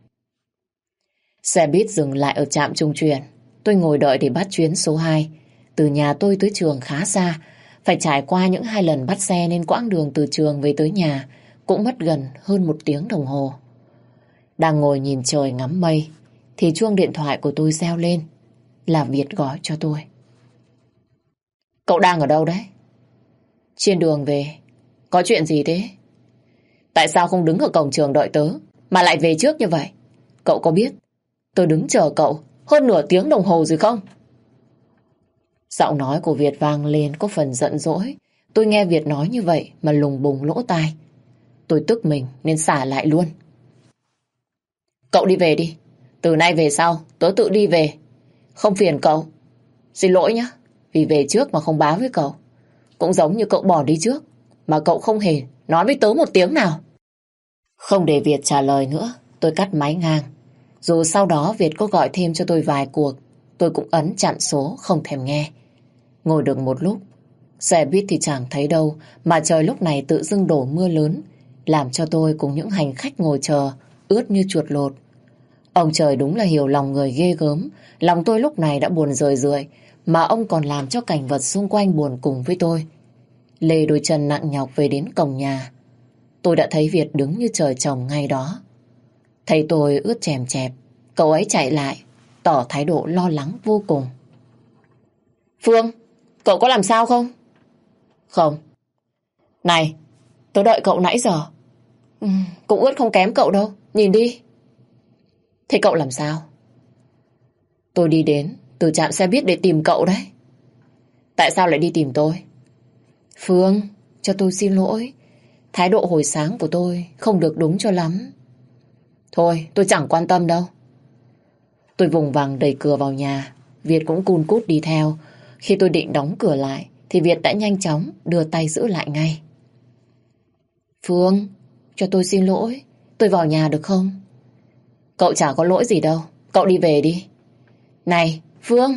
Xe buýt dừng lại ở trạm trung chuyển. Tôi ngồi đợi để bắt chuyến số hai. Từ nhà tôi tới trường khá xa, phải trải qua những hai lần bắt xe nên quãng đường từ trường về tới nhà cũng mất gần hơn một tiếng đồng hồ. Đang ngồi nhìn trời ngắm mây thì chuông điện thoại của tôi reo lên. Là Việt gọi cho tôi. Cậu đang ở đâu đấy? Trên đường về. Có chuyện gì thế? Tại sao không đứng ở cổng trường đợi tớ mà lại về trước như vậy? Cậu có biết tôi đứng chờ cậu hơn nửa tiếng đồng hồ rồi không? Giọng nói của Việt vang lên có phần giận dỗi. Tôi nghe Việt nói như vậy mà lùng bùng lỗ tai. Tôi tức mình nên xả lại luôn. Cậu đi về đi. Từ nay về sau tớ tự đi về. Không phiền cậu. Xin lỗi nhé, vì về trước mà không báo với cậu. Cũng giống như cậu bỏ đi trước mà cậu không hề nói với tớ một tiếng nào. Không để Việt trả lời nữa, tôi cắt máy ngang. Dù sau đó Việt có gọi thêm cho tôi vài cuộc, tôi cũng ấn chặn số không thèm nghe. Ngồi được một lúc, xe buýt thì chẳng thấy đâu, mà trời lúc này tự dưng đổ mưa lớn, làm cho tôi cùng những hành khách ngồi chờ ướt như chuột lột. Ông trời đúng là hiểu lòng người ghê gớm. Lòng tôi lúc này đã buồn rười rượi, mà ông còn làm cho cảnh vật xung quanh buồn cùng với tôi. Lê đôi chân nặng nhọc về đến cổng nhà, tôi đã thấy Việt đứng như trời trồng ngay đó. Thấy tôi ướt chèm chẹp, cậu ấy chạy lại, tỏ thái độ lo lắng vô cùng. Phương, cậu có làm sao không? Không. Này, tớ đợi cậu nãy giờ. Ừ, cũng ướt không kém cậu đâu, nhìn đi. Thế cậu làm sao? Tôi đi đến, từ trạm xe buýt để tìm cậu đấy. Tại sao lại đi tìm tôi? Phương, cho tôi xin lỗi. Thái độ hồi sáng của tôi không được đúng cho lắm. Thôi, tôi chẳng quan tâm đâu. Tôi vùng vằng đẩy cửa vào nhà. Việt cũng cun cút đi theo. Khi tôi định đóng cửa lại thì Việt đã nhanh chóng đưa tay giữ lại ngay. Phương, cho tôi xin lỗi. Tôi vào nhà được không? Cậu chả có lỗi gì đâu. Cậu đi về đi. Này, Phương!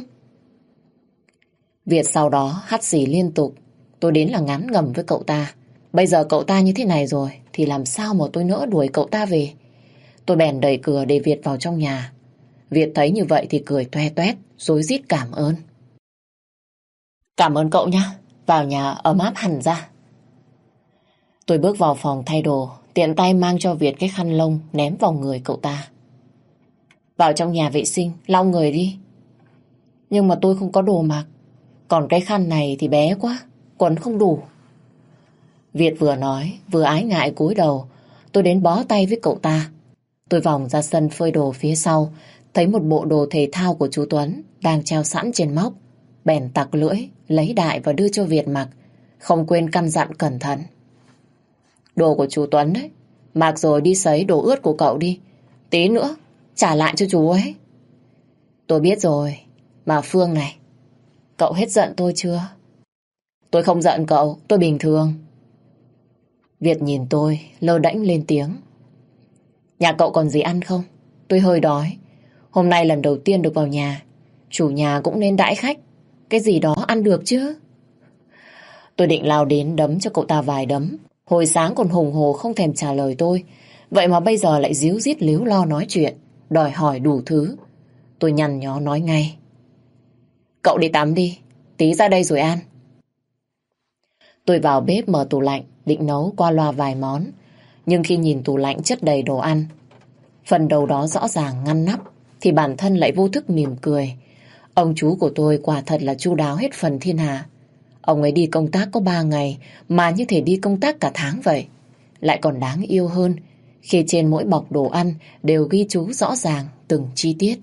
Việt sau đó hắt xì liên tục. Tôi đến là ngán ngẩm với cậu ta. Bây giờ cậu ta như thế này rồi thì làm sao mà tôi nỡ đuổi cậu ta về. Tôi bèn đẩy cửa để Việt vào trong nhà. Việt thấy như vậy thì cười toe toét, rối rít cảm ơn. Cảm ơn cậu nhé. Vào nhà ấm áp hẳn ra. Tôi bước vào phòng thay đồ, tiện tay mang cho Việt cái khăn lông ném vào người cậu ta. Vào trong nhà vệ sinh, lau người đi. Nhưng mà tôi không có đồ mặc. Còn cái khăn này thì bé quá, quần không đủ. Việt vừa nói, vừa ái ngại cúi đầu. Tôi đến bó tay với cậu ta. Tôi vòng ra sân phơi đồ phía sau, thấy một bộ đồ thể thao của chú Tuấn đang treo sẵn trên móc. Bèn tặc lưỡi, lấy đại và đưa cho Việt mặc, không quên căn dặn cẩn thận. Đồ của chú Tuấn đấy, mặc rồi đi sấy đồ ướt của cậu đi. Tí nữa, trả lại cho chú ấy. Tôi biết rồi, mà Phương này, cậu hết giận tôi chưa? Tôi không giận cậu, tôi bình thường. Việt nhìn tôi, lơ đễnh lên tiếng. Nhà cậu còn gì ăn không? Tôi hơi đói. Hôm nay lần đầu tiên được vào nhà, chủ nhà cũng nên đãi khách. Cái gì đó ăn được chứ. Tôi định lao đến đấm cho cậu ta vài đấm. Hồi sáng còn hùng hồ không thèm trả lời tôi. Vậy mà bây giờ lại díu dít líu lo nói chuyện, đòi hỏi đủ thứ. Tôi nhăn nhó nói ngay. Cậu đi tắm đi, tí ra đây rồi ăn. Tôi vào bếp mở tủ lạnh, định nấu qua loa vài món. Nhưng khi nhìn tủ lạnh chất đầy đồ ăn, phần đầu đó rõ ràng ngăn nắp, thì bản thân lại vô thức mỉm cười. Ông chú của tôi quả thật là chu đáo hết phần thiên hạ. Ông ấy đi công tác có ba ngày mà như thể đi công tác cả tháng vậy. Lại còn đáng yêu hơn khi trên mỗi bọc đồ ăn đều ghi chú rõ ràng từng chi tiết.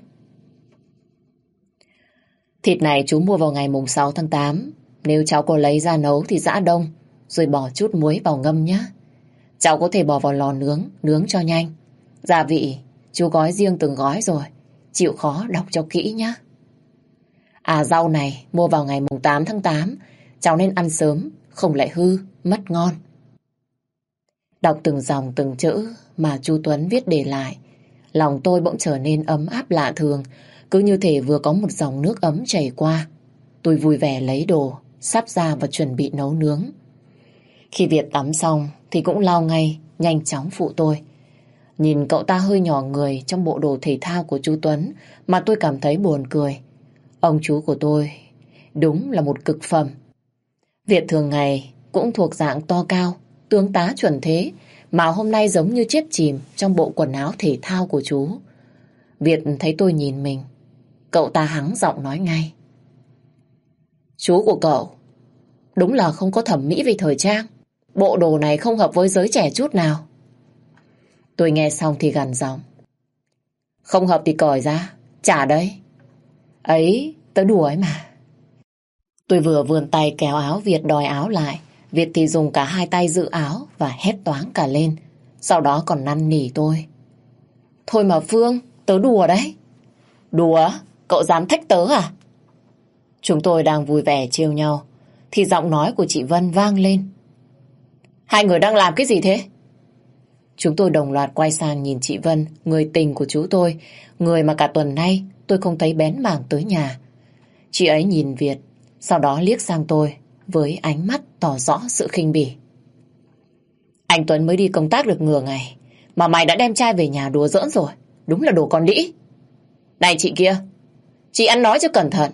Thịt này chú mua vào ngày mùng sáu tháng tám. Nếu cháu có lấy ra nấu thì giã đông, rồi bỏ chút muối vào ngâm nhé. Cháu có thể bỏ vào lò nướng, nướng cho nhanh. Gia vị chú gói riêng từng gói rồi, chịu khó đọc cho kỹ nhé. À, rau này mua vào ngày mùng tám tháng tám, cháu nên ăn sớm, không lại hư, mất ngon. Đọc từng dòng từng chữ mà chú Tuấn viết để lại, lòng tôi bỗng trở nên ấm áp lạ thường, cứ như thể vừa có một dòng nước ấm chảy qua. Tôi vui vẻ lấy đồ, sắp ra và chuẩn bị nấu nướng. Khi Việt tắm xong thì cũng lau ngay, nhanh chóng phụ tôi. Nhìn cậu ta hơi nhỏ người trong bộ đồ thể thao của chú Tuấn mà tôi cảm thấy buồn cười. Ông chú của tôi đúng là một cực phẩm. Việt thường ngày cũng thuộc dạng to cao, tướng tá chuẩn thế, mà hôm nay giống như chết chìm trong bộ quần áo thể thao của chú. Việt thấy tôi nhìn mình, cậu ta hắng giọng nói ngay. Chú của cậu đúng là không có thẩm mỹ về thời trang. Bộ đồ này không hợp với giới trẻ chút nào. Tôi nghe xong thì gằn giọng. Không hợp thì cởi ra, trả đây. Ấy, tớ đùa ấy mà. Tôi vừa vươn tay kéo áo Việt đòi áo lại. Việt thì dùng cả hai tay giữ áo và hét toáng cả lên. Sau đó còn năn nỉ tôi. Thôi mà Phương, tớ đùa đấy. Đùa? Cậu dám thách tớ à? Chúng tôi đang vui vẻ trêu nhau thì giọng nói của chị Vân vang lên. Hai người đang làm cái gì thế? Chúng tôi đồng loạt quay sang nhìn chị Vân, người tình của chú tôi, người mà cả tuần nay tôi không thấy bén mảng tới nhà. Chị ấy nhìn Việt, sau đó liếc sang tôi với ánh mắt tỏ rõ sự khinh bỉ. Anh Tuấn mới đi công tác được nửa ngày mà mày đã đem trai về nhà đùa giỡn rồi. Đúng là đồ con đĩ. Này chị kia, chị ăn nói cho cẩn thận.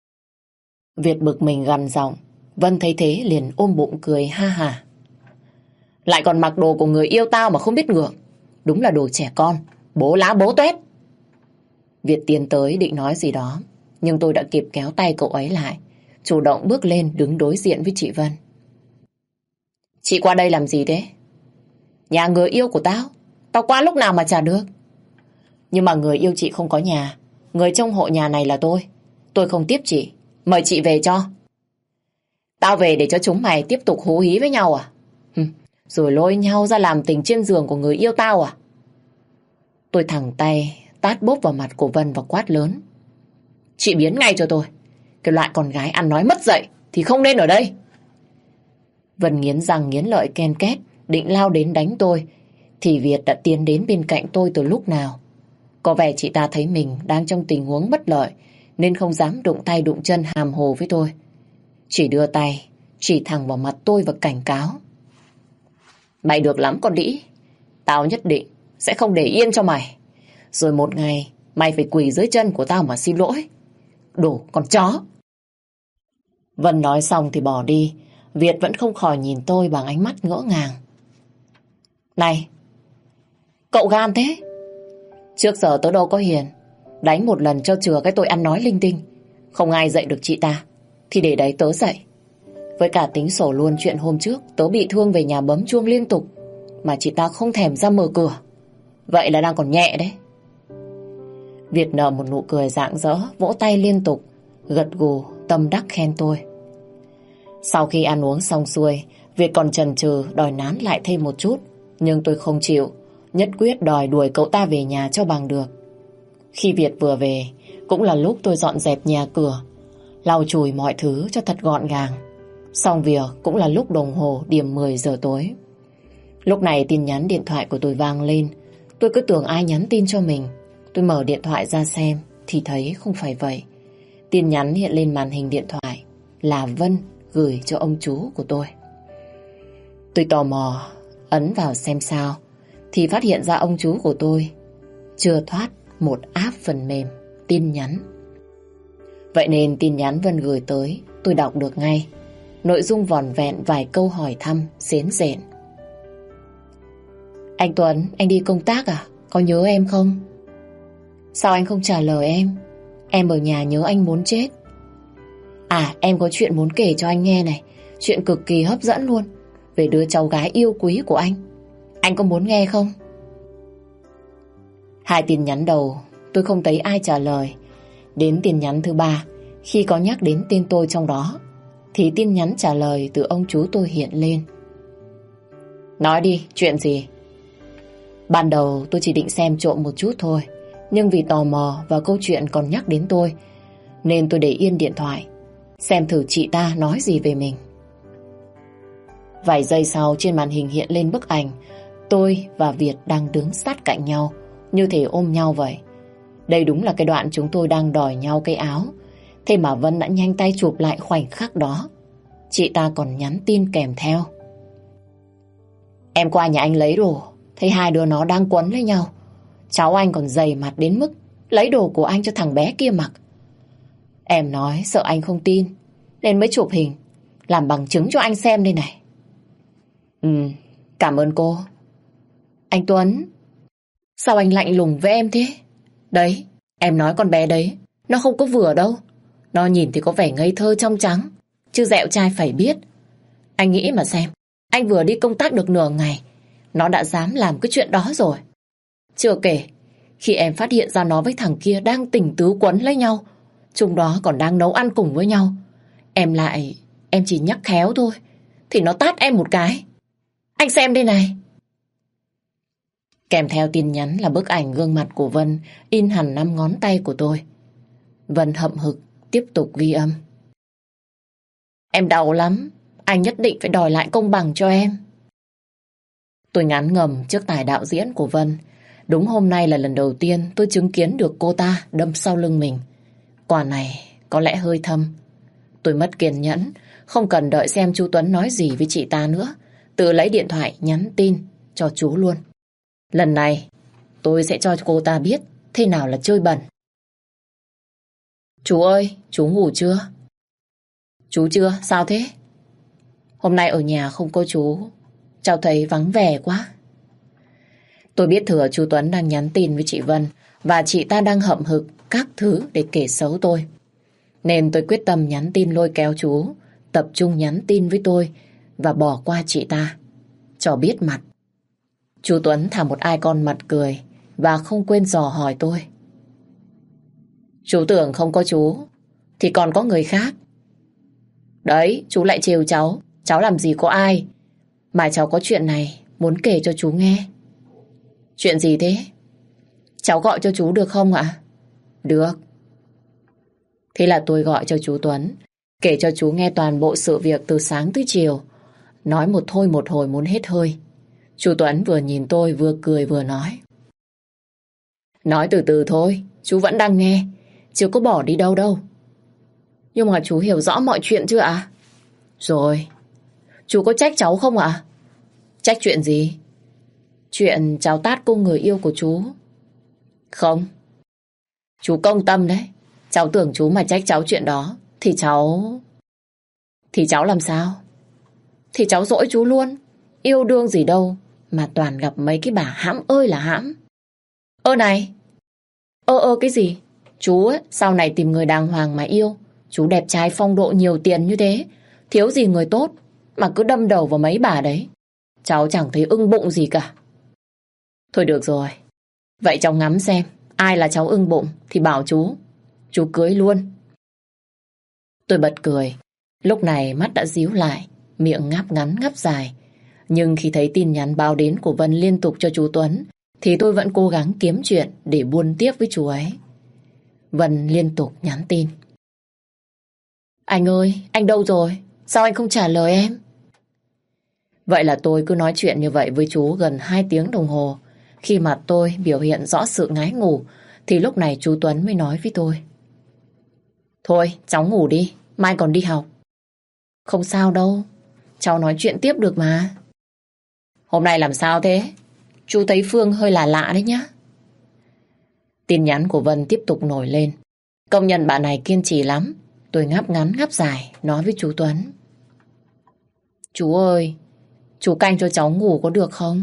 Việt bực mình gằn giọng. Vân thấy thế liền ôm bụng cười ha hả. Lại còn mặc đồ của người yêu tao mà không biết ngượng. Đúng là đồ trẻ con, bố lá bố tuét. Việt tiến tới định nói gì đó, nhưng tôi đã kịp kéo tay cậu ấy lại, chủ động bước lên đứng đối diện với chị Vân. Chị qua đây làm gì thế? Nhà người yêu của tao, tao qua lúc nào mà chả được. Nhưng mà người yêu chị không có nhà, người trong hộ nhà này là tôi. Tôi không tiếp chị. Mời chị về cho. Tao về để cho chúng mày tiếp tục hú hí với nhau à? Hừ, rồi lôi nhau ra làm tình trên giường của người yêu tao à? Tôi thẳng tay tát bốp vào mặt của Vân và quát lớn. Chị biến ngay cho tôi. Cái loại con gái ăn nói mất dạy thì không nên ở đây. Vân nghiến răng nghiến lợi ken két, định lao đến đánh tôi, thì Việt đã tiến đến bên cạnh tôi từ lúc nào. Có vẻ chị ta thấy mình đang trong tình huống bất lợi, nên không dám đụng tay đụng chân hàm hồ với tôi. Chỉ đưa tay, chỉ thẳng vào mặt tôi và cảnh cáo. Mày được lắm con đĩ. Tao nhất định sẽ không để yên cho mày. Rồi một ngày, mày phải quỳ dưới chân của tao mà xin lỗi. Đồ con chó. Vân nói xong thì bỏ đi. Việt vẫn không khỏi nhìn tôi bằng ánh mắt ngỡ ngàng. Này, cậu gan thế. Trước giờ tớ đâu có hiền. Đánh một lần cho chừa cái tội ăn nói linh tinh. Không ai dạy được chị ta, thì để đấy tớ dạy. Với cả tính sổ luôn chuyện hôm trước tớ bị thương về nhà bấm chuông liên tục, mà chị ta không thèm ra mở cửa. Vậy là đang còn nhẹ đấy. Việt nở một nụ cười rạng rỡ, vỗ tay liên tục, gật gù tâm đắc khen tôi. Sau khi ăn uống xong xuôi, Việt còn chần chừ đòi nán lại thêm một chút, nhưng tôi không chịu, nhất quyết đòi đuổi cậu ta về nhà cho bằng được. Khi Việt vừa về, cũng là lúc tôi dọn dẹp nhà cửa, lau chùi mọi thứ cho thật gọn gàng. Xong việc cũng là lúc đồng hồ điểm mười giờ tối. Lúc này tin nhắn điện thoại của tôi vang lên. Tôi cứ tưởng ai nhắn tin cho mình. Tôi mở điện thoại ra xem thì thấy không phải vậy. Tin nhắn hiện lên màn hình điện thoại là Vân gửi cho ông chú của tôi. Tôi tò mò ấn vào xem sao, thì phát hiện ra ông chú của tôi chưa thoát một app phần mềm tin nhắn. Vậy nên tin nhắn Vân gửi tới tôi đọc được ngay. Nội dung vỏn vẹn vài câu hỏi thăm xến xện. Anh Tuấn, anh đi công tác à? Có nhớ em không? Sao anh không trả lời em? Em ở nhà nhớ anh muốn chết. À, em có chuyện muốn kể cho anh nghe này. Chuyện cực kỳ hấp dẫn luôn. Về đứa cháu gái yêu quý của anh. Anh có muốn nghe không? Hai tin nhắn đầu tôi không thấy ai trả lời. Đến tin nhắn thứ ba, khi có nhắc đến tên tôi trong đó, thì tin nhắn trả lời từ ông chú tôi hiện lên. Nói đi, chuyện gì? Ban đầu tôi chỉ định xem trộm một chút thôi, nhưng vì tò mò và câu chuyện còn nhắc đến tôi, nên tôi để yên điện thoại, xem thử chị ta nói gì về mình. Vài giây sau, trên màn hình hiện lên bức ảnh tôi và Việt đang đứng sát cạnh nhau, như thể ôm nhau vậy. Đây đúng là cái đoạn chúng tôi đang đòi nhau cái áo. Thế mà Vân đã nhanh tay chụp lại khoảnh khắc đó. Chị ta còn nhắn tin kèm theo. Em qua nhà anh lấy đồ, thấy hai đứa nó đang quấn lấy nhau. Cháu anh còn dày mặt đến mức lấy đồ của anh cho thằng bé kia mặc. Em nói sợ anh không tin, nên mới chụp hình làm bằng chứng cho anh xem đây này. Ừ, cảm ơn cô. Anh Tuấn, sao anh lạnh lùng với em thế? Đấy, em nói con bé đấy, nó không có vừa đâu. Nó nhìn thì có vẻ ngây thơ trong trắng, chứ dẹo trai phải biết. Anh nghĩ mà xem, anh vừa đi công tác được nửa ngày, nó đã dám làm cái chuyện đó rồi. Chưa kể, khi em phát hiện ra nó với thằng kia đang tình tứ quấn lấy nhau, chúng đó còn đang nấu ăn cùng với nhau, em lại, em chỉ nhắc khéo thôi, thì nó tát em một cái. Anh xem đây này. Kèm theo tin nhắn là bức ảnh gương mặt của Vân in hẳn năm ngón tay của tôi. Vân hậm hực tiếp tục ghi âm. Em đau lắm, anh nhất định phải đòi lại công bằng cho em. Tôi ngán ngầm trước tài đạo diễn của Vân. Đúng hôm nay là lần đầu tiên tôi chứng kiến được cô ta đâm sau lưng mình. Quả này có lẽ hơi thâm. Tôi mất kiên nhẫn, không cần đợi xem chú Tuấn nói gì với chị ta nữa, tự lấy điện thoại nhắn tin cho chú luôn. Lần này tôi sẽ cho cô ta biết thế nào là chơi bẩn. Chú ơi, chú ngủ chưa? Chú chưa, sao thế? Hôm nay ở nhà không có chú, cháu thấy vắng vẻ quá. Tôi biết thừa chú Tuấn đang nhắn tin với chị Vân và chị ta đang hậm hực các thứ để kể xấu tôi. Nên tôi quyết tâm nhắn tin lôi kéo chú tập trung nhắn tin với tôi và bỏ qua chị ta, cho biết mặt. Chú Tuấn thả một icon mặt cười và không quên dò hỏi tôi. Chú tưởng không có chú, thì còn có người khác. Đấy, chú lại trêu cháu. Cháu làm gì có ai. Mà cháu có chuyện này muốn kể cho chú nghe. Chuyện gì thế? Cháu gọi cho chú được không ạ? Được. Thế là tôi gọi cho chú Tuấn, kể cho chú nghe toàn bộ sự việc từ sáng tới chiều. Nói một thôi một hồi muốn hết hơi. Chú Tuấn vừa nhìn tôi vừa cười vừa nói. Nói từ từ thôi, chú vẫn đang nghe, chưa có bỏ đi đâu đâu. Nhưng mà chú hiểu rõ mọi chuyện chưa ạ? Rồi. Chú có trách cháu không ạ? Trách chuyện gì? Chuyện cháu tát cô người yêu của chú. Không. Chú công tâm đấy. Cháu tưởng chú mà trách cháu chuyện đó thì cháu... Thì cháu làm sao? Thì cháu dỗi chú luôn. Yêu đương gì đâu mà toàn gặp mấy cái bà hãm ơi là hãm. Ơ này. Ơ ơ cái gì? Chú ấy, sau này tìm người đàng hoàng mà yêu. Chú đẹp trai phong độ nhiều tiền như thế, thiếu gì người tốt mà cứ đâm đầu vào mấy bà đấy. Cháu chẳng thấy ưng bụng gì cả. Thôi được rồi. Vậy cháu ngắm xem ai là cháu ưng bụng thì bảo chú. Chú cưới luôn. Tôi bật cười. Lúc này mắt đã díu lại, miệng ngáp ngắn ngáp dài. Nhưng khi thấy tin nhắn báo đến của Vân liên tục cho chú Tuấn thì tôi vẫn cố gắng kiếm chuyện để buôn tiếp với chú ấy. Vân liên tục nhắn tin. Anh ơi, anh đâu rồi? Sao anh không trả lời em? Vậy là tôi cứ nói chuyện như vậy với chú gần hai tiếng đồng hồ. Khi mặt tôi biểu hiện rõ sự ngái ngủ thì lúc này chú Tuấn mới nói với tôi. Thôi, cháu ngủ đi, mai còn đi học. Không sao đâu, cháu nói chuyện tiếp được mà. Hôm nay làm sao thế? Chú thấy Phương hơi lạ lạ đấy nhá. Tin nhắn của Vân tiếp tục nổi lên. Công nhận bạn này kiên trì lắm. Tôi ngáp ngắn ngáp dài nói với chú Tuấn. Chú ơi, chú canh cho cháu ngủ có được không?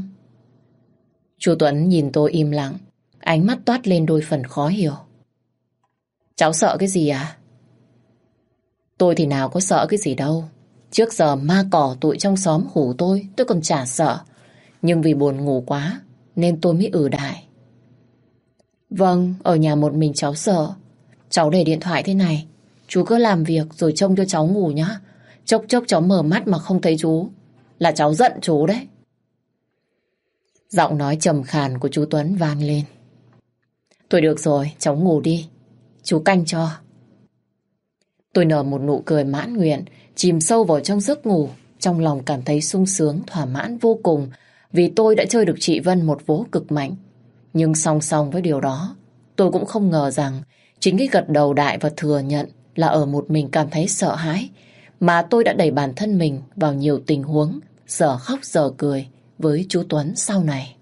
Chú Tuấn nhìn tôi im lặng, ánh mắt toát lên đôi phần khó hiểu. Cháu sợ cái gì à? Tôi thì nào có sợ cái gì đâu. Trước giờ ma cỏ tụi trong xóm hủ tôi, tôi còn chả sợ. Nhưng vì buồn ngủ quá nên tôi mới ử đại. Vâng, ở nhà một mình cháu sợ. Cháu để điện thoại thế này, chú cứ làm việc rồi trông cho cháu ngủ nhá. Chốc chốc cháu mở mắt mà không thấy chú là cháu giận chú đấy. Giọng nói trầm khàn của chú Tuấn vang lên. Thôi được rồi, cháu ngủ đi, chú canh cho. Tôi nở một nụ cười mãn nguyện, chìm sâu vào trong giấc ngủ. Trong lòng cảm thấy sung sướng, thỏa mãn vô cùng vì tôi đã chơi được chị Vân một vố cực mạnh. Nhưng song song với điều đó, tôi cũng không ngờ rằng chính cái gật đầu đại và thừa nhận là ở một mình cảm thấy sợ hãi mà tôi đã đẩy bản thân mình vào nhiều tình huống giờ khóc giờ cười với chú Tuấn sau này.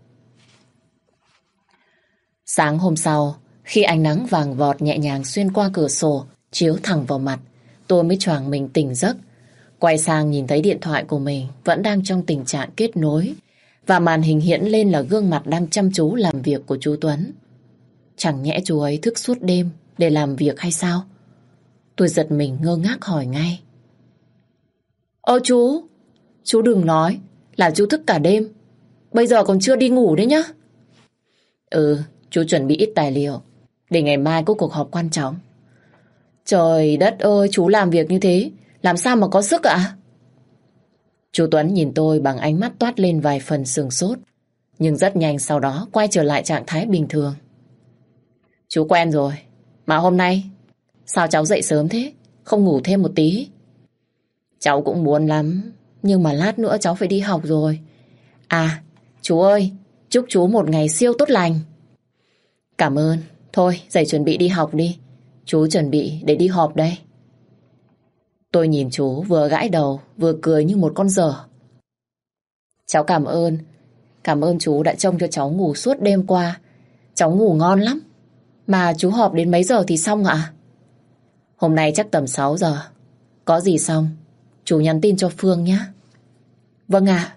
Sáng hôm sau, khi ánh nắng vàng vọt nhẹ nhàng xuyên qua cửa sổ chiếu thẳng vào mặt, tôi mới choàng mình tỉnh giấc. Quay sang nhìn thấy điện thoại của mình vẫn đang trong tình trạng kết nối và màn hình hiện lên là gương mặt đang chăm chú làm việc của chú Tuấn. Chẳng nhẽ chú ấy thức suốt đêm để làm việc hay sao? Tôi giật mình ngơ ngác hỏi ngay. Ơ chú, chú đừng nói là chú thức cả đêm. Bây giờ còn chưa đi ngủ đấy nhá. Ừ, chú chuẩn bị ít tài liệu để ngày mai có cuộc họp quan trọng. Trời đất ơi, chú làm việc như thế làm sao mà có sức ạ? Chú Tuấn nhìn tôi bằng ánh mắt toát lên vài phần sửng sốt, nhưng rất nhanh sau đó quay trở lại trạng thái bình thường. Chú quen rồi. Mà hôm nay sao cháu dậy sớm thế? Không ngủ thêm một tí? Cháu cũng muốn lắm, nhưng mà lát nữa cháu phải đi học rồi. À, chú ơi, chúc chú một ngày siêu tốt lành. Cảm ơn. Thôi, dậy chuẩn bị đi học đi. Chú chuẩn bị để đi họp đây. Tôi nhìn chú vừa gãi đầu vừa cười như một con dở. Cháu cảm ơn. Cảm ơn chú đã trông cho cháu ngủ suốt đêm qua. Cháu ngủ ngon lắm. Mà chú họp đến mấy giờ thì xong ạ? Hôm nay chắc tầm sáu giờ. Có gì xong chú nhắn tin cho Phương nhé. Vâng ạ.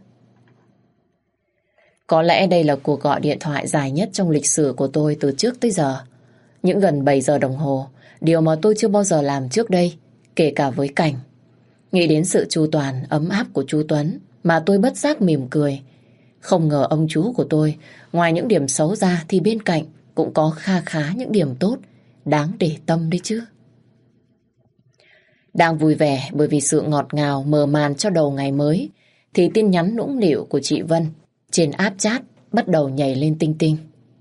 Có lẽ đây là cuộc gọi điện thoại dài nhất trong lịch sử của tôi từ trước tới giờ. Những gần bảy giờ đồng hồ, điều mà tôi chưa bao giờ làm trước đây, kể cả với Cảnh. Nghĩ đến sự chu toàn, ấm áp của chú Tuấn mà tôi bất giác mỉm cười. Không ngờ ông chú của tôi, ngoài những điểm xấu ra thì bên cạnh cũng có kha khá những điểm tốt, đáng để tâm đấy chứ. Đang vui vẻ bởi vì sự ngọt ngào mở màn cho đầu ngày mới, thì tin nhắn nũng nịu của chị Vân trên app chat bắt đầu nhảy lên tinh tinh.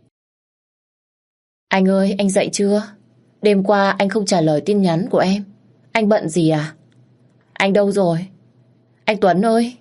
Anh ơi, anh dậy chưa? Đêm qua anh không trả lời tin nhắn của em. Anh bận gì à? Anh đâu rồi? Anh Tuấn ơi!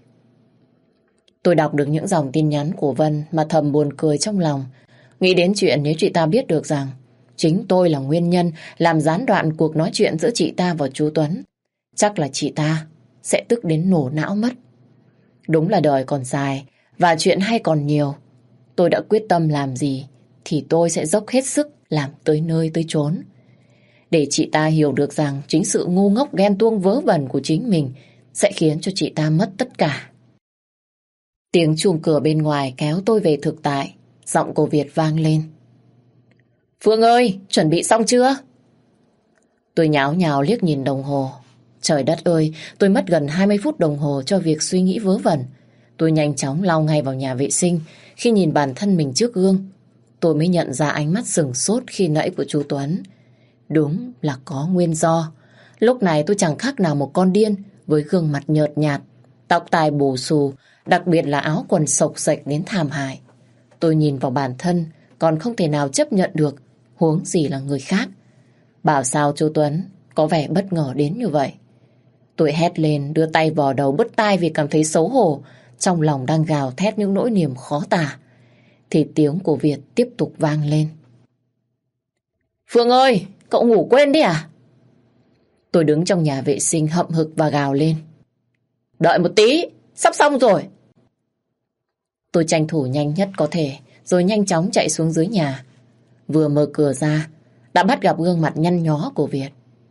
Tôi đọc được những dòng tin nhắn của Vân mà thầm buồn cười trong lòng. Nghĩ đến chuyện nếu chị ta biết được rằng chính tôi là nguyên nhân làm gián đoạn cuộc nói chuyện giữa chị ta và chú Tuấn, chắc là chị ta sẽ tức đến nổ não mất. Đúng là đời còn dài và chuyện hay còn nhiều. Tôi đã quyết tâm làm gì thì tôi sẽ dốc hết sức làm tới nơi tới chốn. Để chị ta hiểu được rằng chính sự ngu ngốc ghen tuông vớ vẩn của chính mình sẽ khiến cho chị ta mất tất cả. Tiếng chuông cửa bên ngoài kéo tôi về thực tại. Giọng cô Việt vang lên. Phương ơi, chuẩn bị xong chưa? Tôi nháo nhào liếc nhìn đồng hồ. Trời đất ơi, tôi mất gần hai mươi phút đồng hồ cho việc suy nghĩ vớ vẩn. Tôi nhanh chóng lao ngay vào nhà vệ sinh. Khi nhìn bản thân mình trước gương, tôi mới nhận ra ánh mắt sừng sốt khi nãy của chú Tuấn. Đúng là có nguyên do. Lúc này tôi chẳng khác nào một con điên với gương mặt nhợt nhạt, tóc tai bù xù, đặc biệt là áo quần xộc xệch đến thảm hại. Tôi nhìn vào bản thân còn không thể nào chấp nhận được, huống gì là người khác. Bảo sao chú Tuấn có vẻ bất ngờ đến như vậy. Tôi hét lên, đưa tay vào đầu bứt tai vì cảm thấy xấu hổ, trong lòng đang gào thét những nỗi niềm khó tả. Thì tiếng của Việt tiếp tục vang lên. Phương ơi, cậu ngủ quên đi à? Tôi đứng trong nhà vệ sinh hậm hực và gào lên. Đợi một tí, sắp xong rồi. Tôi tranh thủ nhanh nhất có thể, rồi nhanh chóng chạy xuống dưới nhà. Vừa mở cửa ra, đã bắt gặp gương mặt nhăn nhó của Việt.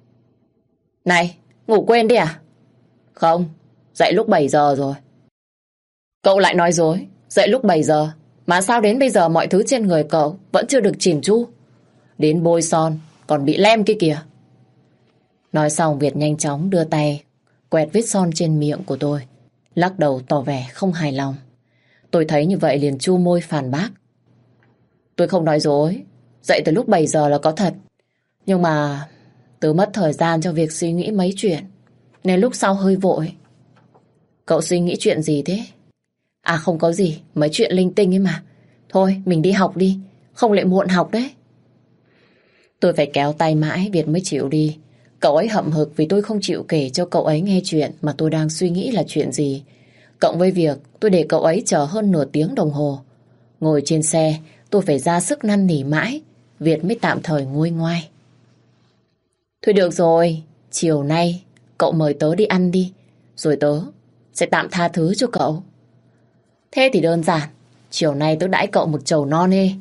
Này, ngủ quên đi à? Không, dậy lúc bảy giờ rồi. Cậu lại nói dối, dậy lúc bảy giờ, mà sao đến bây giờ mọi thứ trên người cậu vẫn chưa được chỉn chu? Đến bôi son, còn bị lem kia kìa. Nói xong Việt nhanh chóng đưa tay quẹt vết son trên miệng của tôi, lắc đầu tỏ vẻ không hài lòng. Tôi thấy như vậy liền chu môi phản bác. Tôi không nói dối, dậy từ lúc bảy giờ là có thật. Nhưng mà tớ mất thời gian cho việc suy nghĩ mấy chuyện, nên lúc sau hơi vội. Cậu suy nghĩ chuyện gì thế? À không có gì, mấy chuyện linh tinh ấy mà. Thôi mình đi học đi, không lại muộn học đấy. Tôi phải kéo tay mãi Việt mới chịu đi. Cậu ấy hậm hực vì tôi không chịu kể cho cậu ấy nghe chuyện mà tôi đang suy nghĩ là chuyện gì. Cộng với việc tôi để cậu ấy chờ hơn nửa tiếng đồng hồ. Ngồi trên xe, tôi phải ra sức năn nỉ mãi, Việt mới tạm thời nguôi ngoai. Thôi được rồi, chiều nay cậu mời tớ đi ăn đi, rồi tớ sẽ tạm tha thứ cho cậu. Thế thì đơn giản, chiều nay tớ đãi cậu một chầu non ê.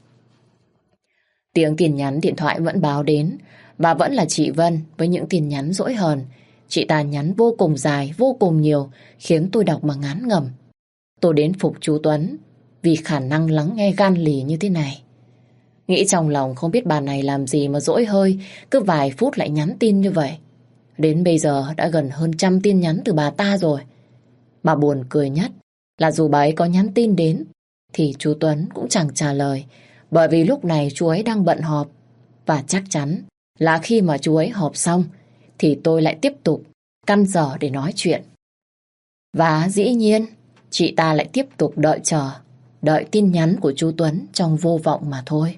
Tiếng tin nhắn điện thoại vẫn báo đến, và vẫn là chị Vân với những tin nhắn dỗi hờn. Chị ta nhắn vô cùng dài, vô cùng nhiều, khiến tôi đọc mà ngán ngẩm. Tôi đến phục chú Tuấn vì khả năng lắng nghe gan lì như thế này. Nghĩ trong lòng không biết bà này làm gì mà dỗi hơi, cứ vài phút lại nhắn tin như vậy. Đến bây giờ đã gần hơn trăm tin nhắn từ bà ta rồi. Mà buồn cười nhất là dù bà ấy có nhắn tin đến thì chú Tuấn cũng chẳng trả lời, bởi vì lúc này chú ấy đang bận họp. Và chắc chắn là khi mà chú ấy họp xong thì tôi lại tiếp tục căn dở để nói chuyện. Và dĩ nhiên chị ta lại tiếp tục đợi chờ, đợi tin nhắn của chú Tuấn trong vô vọng mà thôi.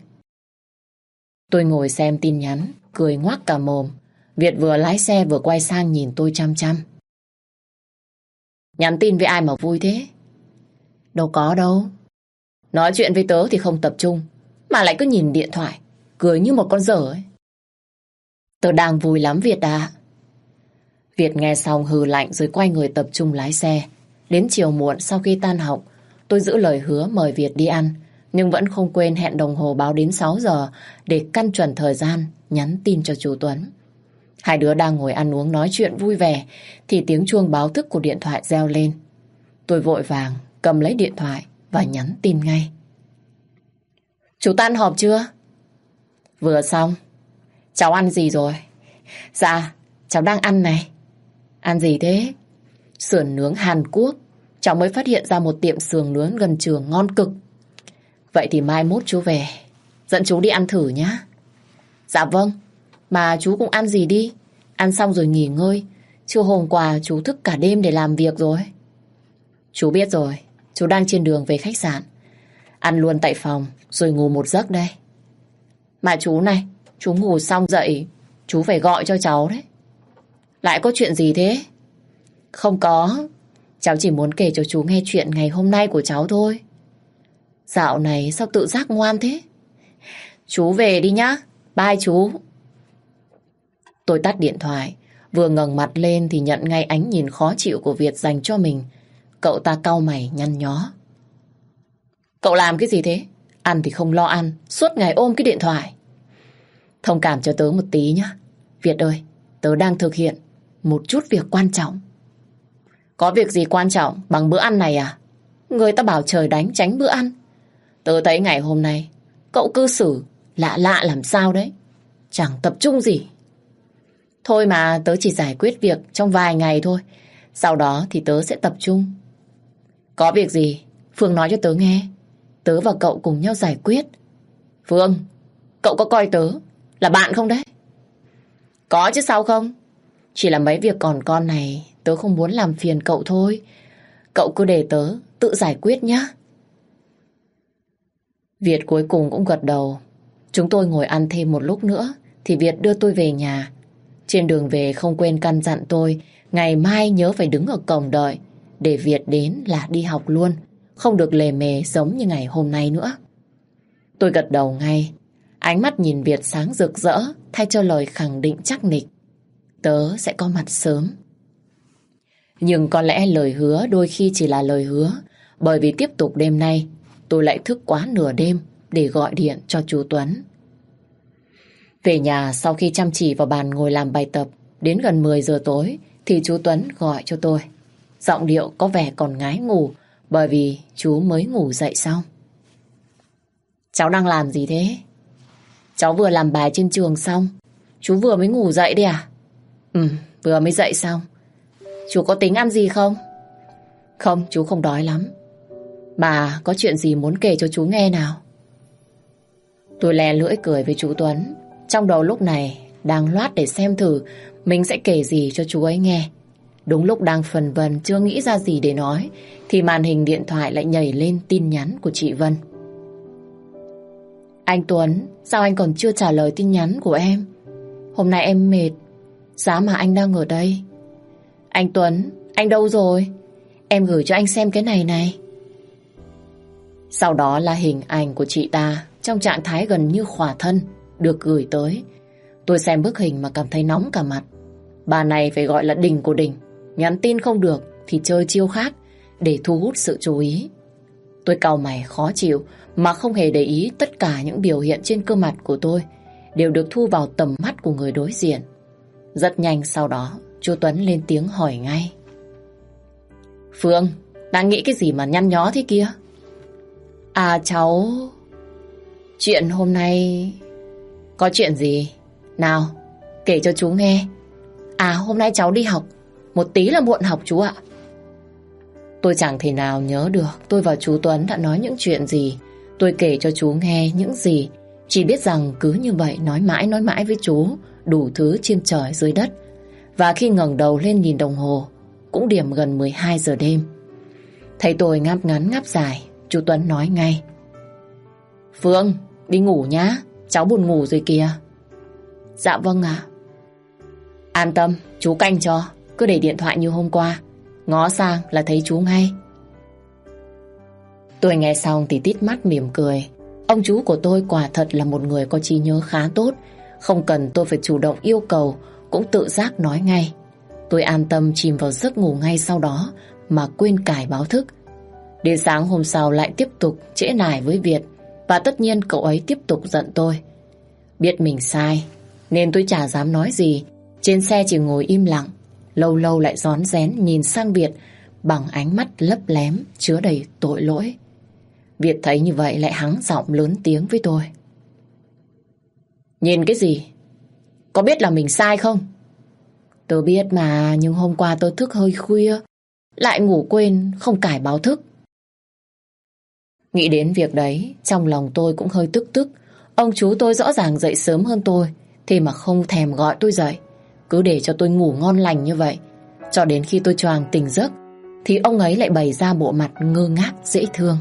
Tôi ngồi xem tin nhắn, cười ngoác cả mồm. Việt vừa lái xe vừa quay sang nhìn tôi chăm chăm. Nhắn tin với ai mà vui thế? Đâu có đâu. Nói chuyện với tớ thì không tập trung, mà lại cứ nhìn điện thoại, cười như một con dở ấy. Tớ đang vui lắm Việt à. Việt nghe xong hừ lạnh rồi quay người tập trung lái xe. Đến chiều muộn sau khi tan học, tôi giữ lời hứa mời Việt đi ăn, nhưng vẫn không quên hẹn đồng hồ báo đến sáu giờ để căn chuẩn thời gian nhắn tin cho chú Tuấn. Hai đứa đang ngồi ăn uống nói chuyện vui vẻ thì tiếng chuông báo thức của điện thoại reo lên. Tôi vội vàng cầm lấy điện thoại và nhắn tin ngay. Chú tan họp chưa? Vừa xong. Cháu ăn gì rồi? Dạ, cháu đang ăn này. Ăn gì thế? Sườn nướng Hàn Quốc. Cháu mới phát hiện ra một tiệm sườn nướng gần trường ngon cực. Vậy thì mai mốt chú về, dẫn chú đi ăn thử nhá. Dạ vâng, mà chú cũng ăn gì đi, ăn xong rồi nghỉ ngơi. Chứ hôm qua chú thức cả đêm để làm việc rồi. Chú biết rồi, chú đang trên đường về khách sạn. Ăn luôn tại phòng rồi ngủ một giấc đây. Mà chú này, chú ngủ xong dậy, chú phải gọi cho cháu đấy. Lại có chuyện gì thế? Không có, cháu chỉ muốn kể cho chú nghe chuyện ngày hôm nay của cháu thôi. Dạo này sao tự giác ngoan thế? Chú về đi nhá, bye chú. Tôi tắt điện thoại, vừa ngẩng mặt lên thì nhận ngay ánh nhìn khó chịu của Việt dành cho mình. Cậu ta cau mày nhăn nhó. Cậu làm cái gì thế? Ăn thì không lo ăn, suốt ngày ôm cái điện thoại. Thông cảm cho tớ một tí nhá. Việt ơi, tớ đang thực hiện một chút việc quan trọng. Có việc gì quan trọng bằng bữa ăn này à? Người ta bảo trời đánh tránh bữa ăn. Tớ thấy ngày hôm nay cậu cư xử lạ lạ làm sao đấy. Chẳng tập trung gì. Thôi mà tớ chỉ giải quyết việc trong vài ngày thôi. Sau đó thì tớ sẽ tập trung. Có việc gì Phương nói cho tớ nghe. Tớ và cậu cùng nhau giải quyết. Phương, cậu có coi tớ là bạn không đấy? Có chứ sao không? Chỉ là mấy việc còn con này tớ không muốn làm phiền cậu thôi. Cậu cứ để tớ tự giải quyết nhá. Việt cuối cùng cũng gật đầu. Chúng tôi ngồi ăn thêm một lúc nữa thì Việt đưa tôi về nhà. Trên đường về không quên căn dặn tôi ngày mai nhớ phải đứng ở cổng đợi, để Việt đến là đi học luôn, không được lề mề giống như ngày hôm nay nữa. Tôi gật đầu ngay. Ánh mắt nhìn Việt sáng rực rỡ thay cho lời khẳng định chắc nịch. Tớ sẽ có mặt sớm. Nhưng có lẽ lời hứa đôi khi chỉ là lời hứa, bởi vì tiếp tục đêm nay tôi lại thức quá nửa đêm để gọi điện cho chú Tuấn. Về nhà sau khi chăm chỉ vào bàn ngồi làm bài tập, đến gần mười giờ tối thì chú Tuấn gọi cho tôi. Giọng điệu có vẻ còn ngái ngủ bởi vì chú mới ngủ dậy xong. Cháu đang làm gì thế? Cháu vừa làm bài trên trường xong. Chú vừa mới ngủ dậy đấy à? Ừ, vừa mới dậy xong. Chú có tính ăn gì không? Không, chú không đói lắm. Mà có chuyện gì muốn kể cho chú nghe nào? Tôi lè lưỡi cười với chú Tuấn. Trong đầu lúc này đang loát để xem thử mình sẽ kể gì cho chú ấy nghe. Đúng lúc đang phần vần chưa nghĩ ra gì để nói thì màn hình điện thoại lại nhảy lên tin nhắn của chị Vân. Anh Tuấn, sao anh còn chưa trả lời tin nhắn của em? Hôm nay em mệt. Giá mà anh đang ở đây. Anh Tuấn, anh đâu rồi? Em gửi cho anh xem cái này này. Sau đó là hình ảnh của chị ta trong trạng thái gần như khỏa thân được gửi tới. Tôi xem bức hình mà cảm thấy nóng cả mặt. Bà này phải gọi là đỉnh của đỉnh. Nhắn tin không được thì chơi chiêu khác để thu hút sự chú ý. Tôi cau mày khó chịu mà không hề để ý tất cả những biểu hiện trên cơ mặt của tôi đều được thu vào tầm mắt của người đối diện. Rất nhanh sau đó chú Tuấn lên tiếng hỏi ngay. Phương, đang nghĩ cái gì mà nhăn nhó thế kia? À cháu... Chuyện hôm nay... Có chuyện gì? Nào, kể cho chú nghe. À hôm nay cháu đi học. Một tí là muộn học chú ạ. Tôi chẳng thể nào nhớ được tôi và chú Tuấn đã nói những chuyện gì. Tôi kể cho chú nghe những gì. Chỉ biết rằng cứ như vậy nói mãi nói mãi với chú đủ thứ trên trời dưới đất. Và khi ngẩng đầu lên nhìn đồng hồ cũng điểm gần mười hai giờ đêm. Thấy tôi ngáp ngắn ngáp dài, chú Tuấn nói ngay. Phương, đi ngủ nhá. Cháu buồn ngủ rồi kìa. Dạ vâng ạ. An tâm, chú canh cho. Cứ để điện thoại như hôm qua, ngó sang là thấy chú ngay. Tôi nghe xong thì tít mắt mỉm cười. Ông chú của tôi quả thật là một người có trí nhớ khá tốt. Không cần tôi phải chủ động yêu cầu, cũng tự giác nói ngay. Tôi an tâm chìm vào giấc ngủ ngay sau đó mà quên cài báo thức. Đến sáng hôm sau lại tiếp tục trễ nải với Việt. Và tất nhiên cậu ấy tiếp tục giận tôi. Biết mình sai nên tôi chả dám nói gì. Trên xe chỉ ngồi im lặng, lâu lâu lại rón rén nhìn sang Việt bằng ánh mắt lấp lém chứa đầy tội lỗi. Việt thấy như vậy lại hắng giọng lớn tiếng với tôi. Nhìn cái gì? Có biết là mình sai không? Tớ biết mà, nhưng hôm qua tớ thức hơi khuya, lại ngủ quên không cài báo thức. Nghĩ đến việc đấy, trong lòng tôi cũng hơi tức tức. Ông chú tôi rõ ràng dậy sớm hơn tôi, thế mà không thèm gọi tôi dậy, cứ để cho tôi ngủ ngon lành như vậy. Cho đến khi tôi choàng tỉnh giấc thì ông ấy lại bày ra bộ mặt ngơ ngác dễ thương.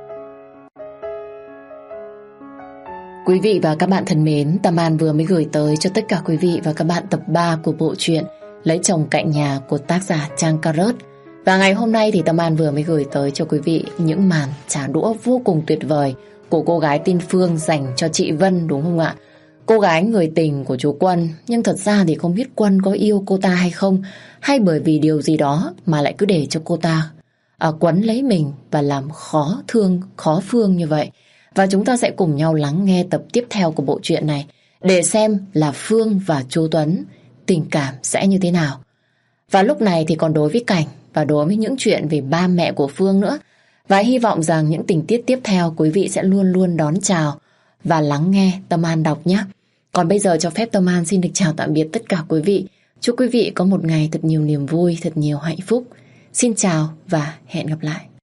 Quý vị và các bạn thân mến, Tâm An vừa mới gửi tới cho tất cả quý vị và các bạn tập ba của bộ truyện Lấy chồng cạnh nhà của tác giả Trang Cà Rớt. Và ngày hôm nay thì Tâm An vừa mới gửi tới cho quý vị những màn trả đũa vô cùng tuyệt vời của cô gái tên Phương dành cho chị Vân, đúng không ạ? Cô gái người tình của chú Quân, nhưng thật ra thì không biết Quân có yêu cô ta hay không, hay bởi vì điều gì đó mà lại cứ để cho cô ta à, quấn lấy mình và làm khó thương, khó Phương như vậy. Và chúng ta sẽ cùng nhau lắng nghe tập tiếp theo của bộ truyện này để xem là Phương và chú Tuấn tình cảm sẽ như thế nào. Và lúc này thì còn đối với Cảnh và đối với những chuyện về ba mẹ của Phương nữa. Và hy vọng rằng những tình tiết tiếp theo quý vị sẽ luôn luôn đón chào và lắng nghe Tâm An đọc nhé. Còn bây giờ cho phép Tâm An xin được chào tạm biệt tất cả quý vị. Chúc quý vị có một ngày thật nhiều niềm vui, thật nhiều hạnh phúc. Xin chào và hẹn gặp lại.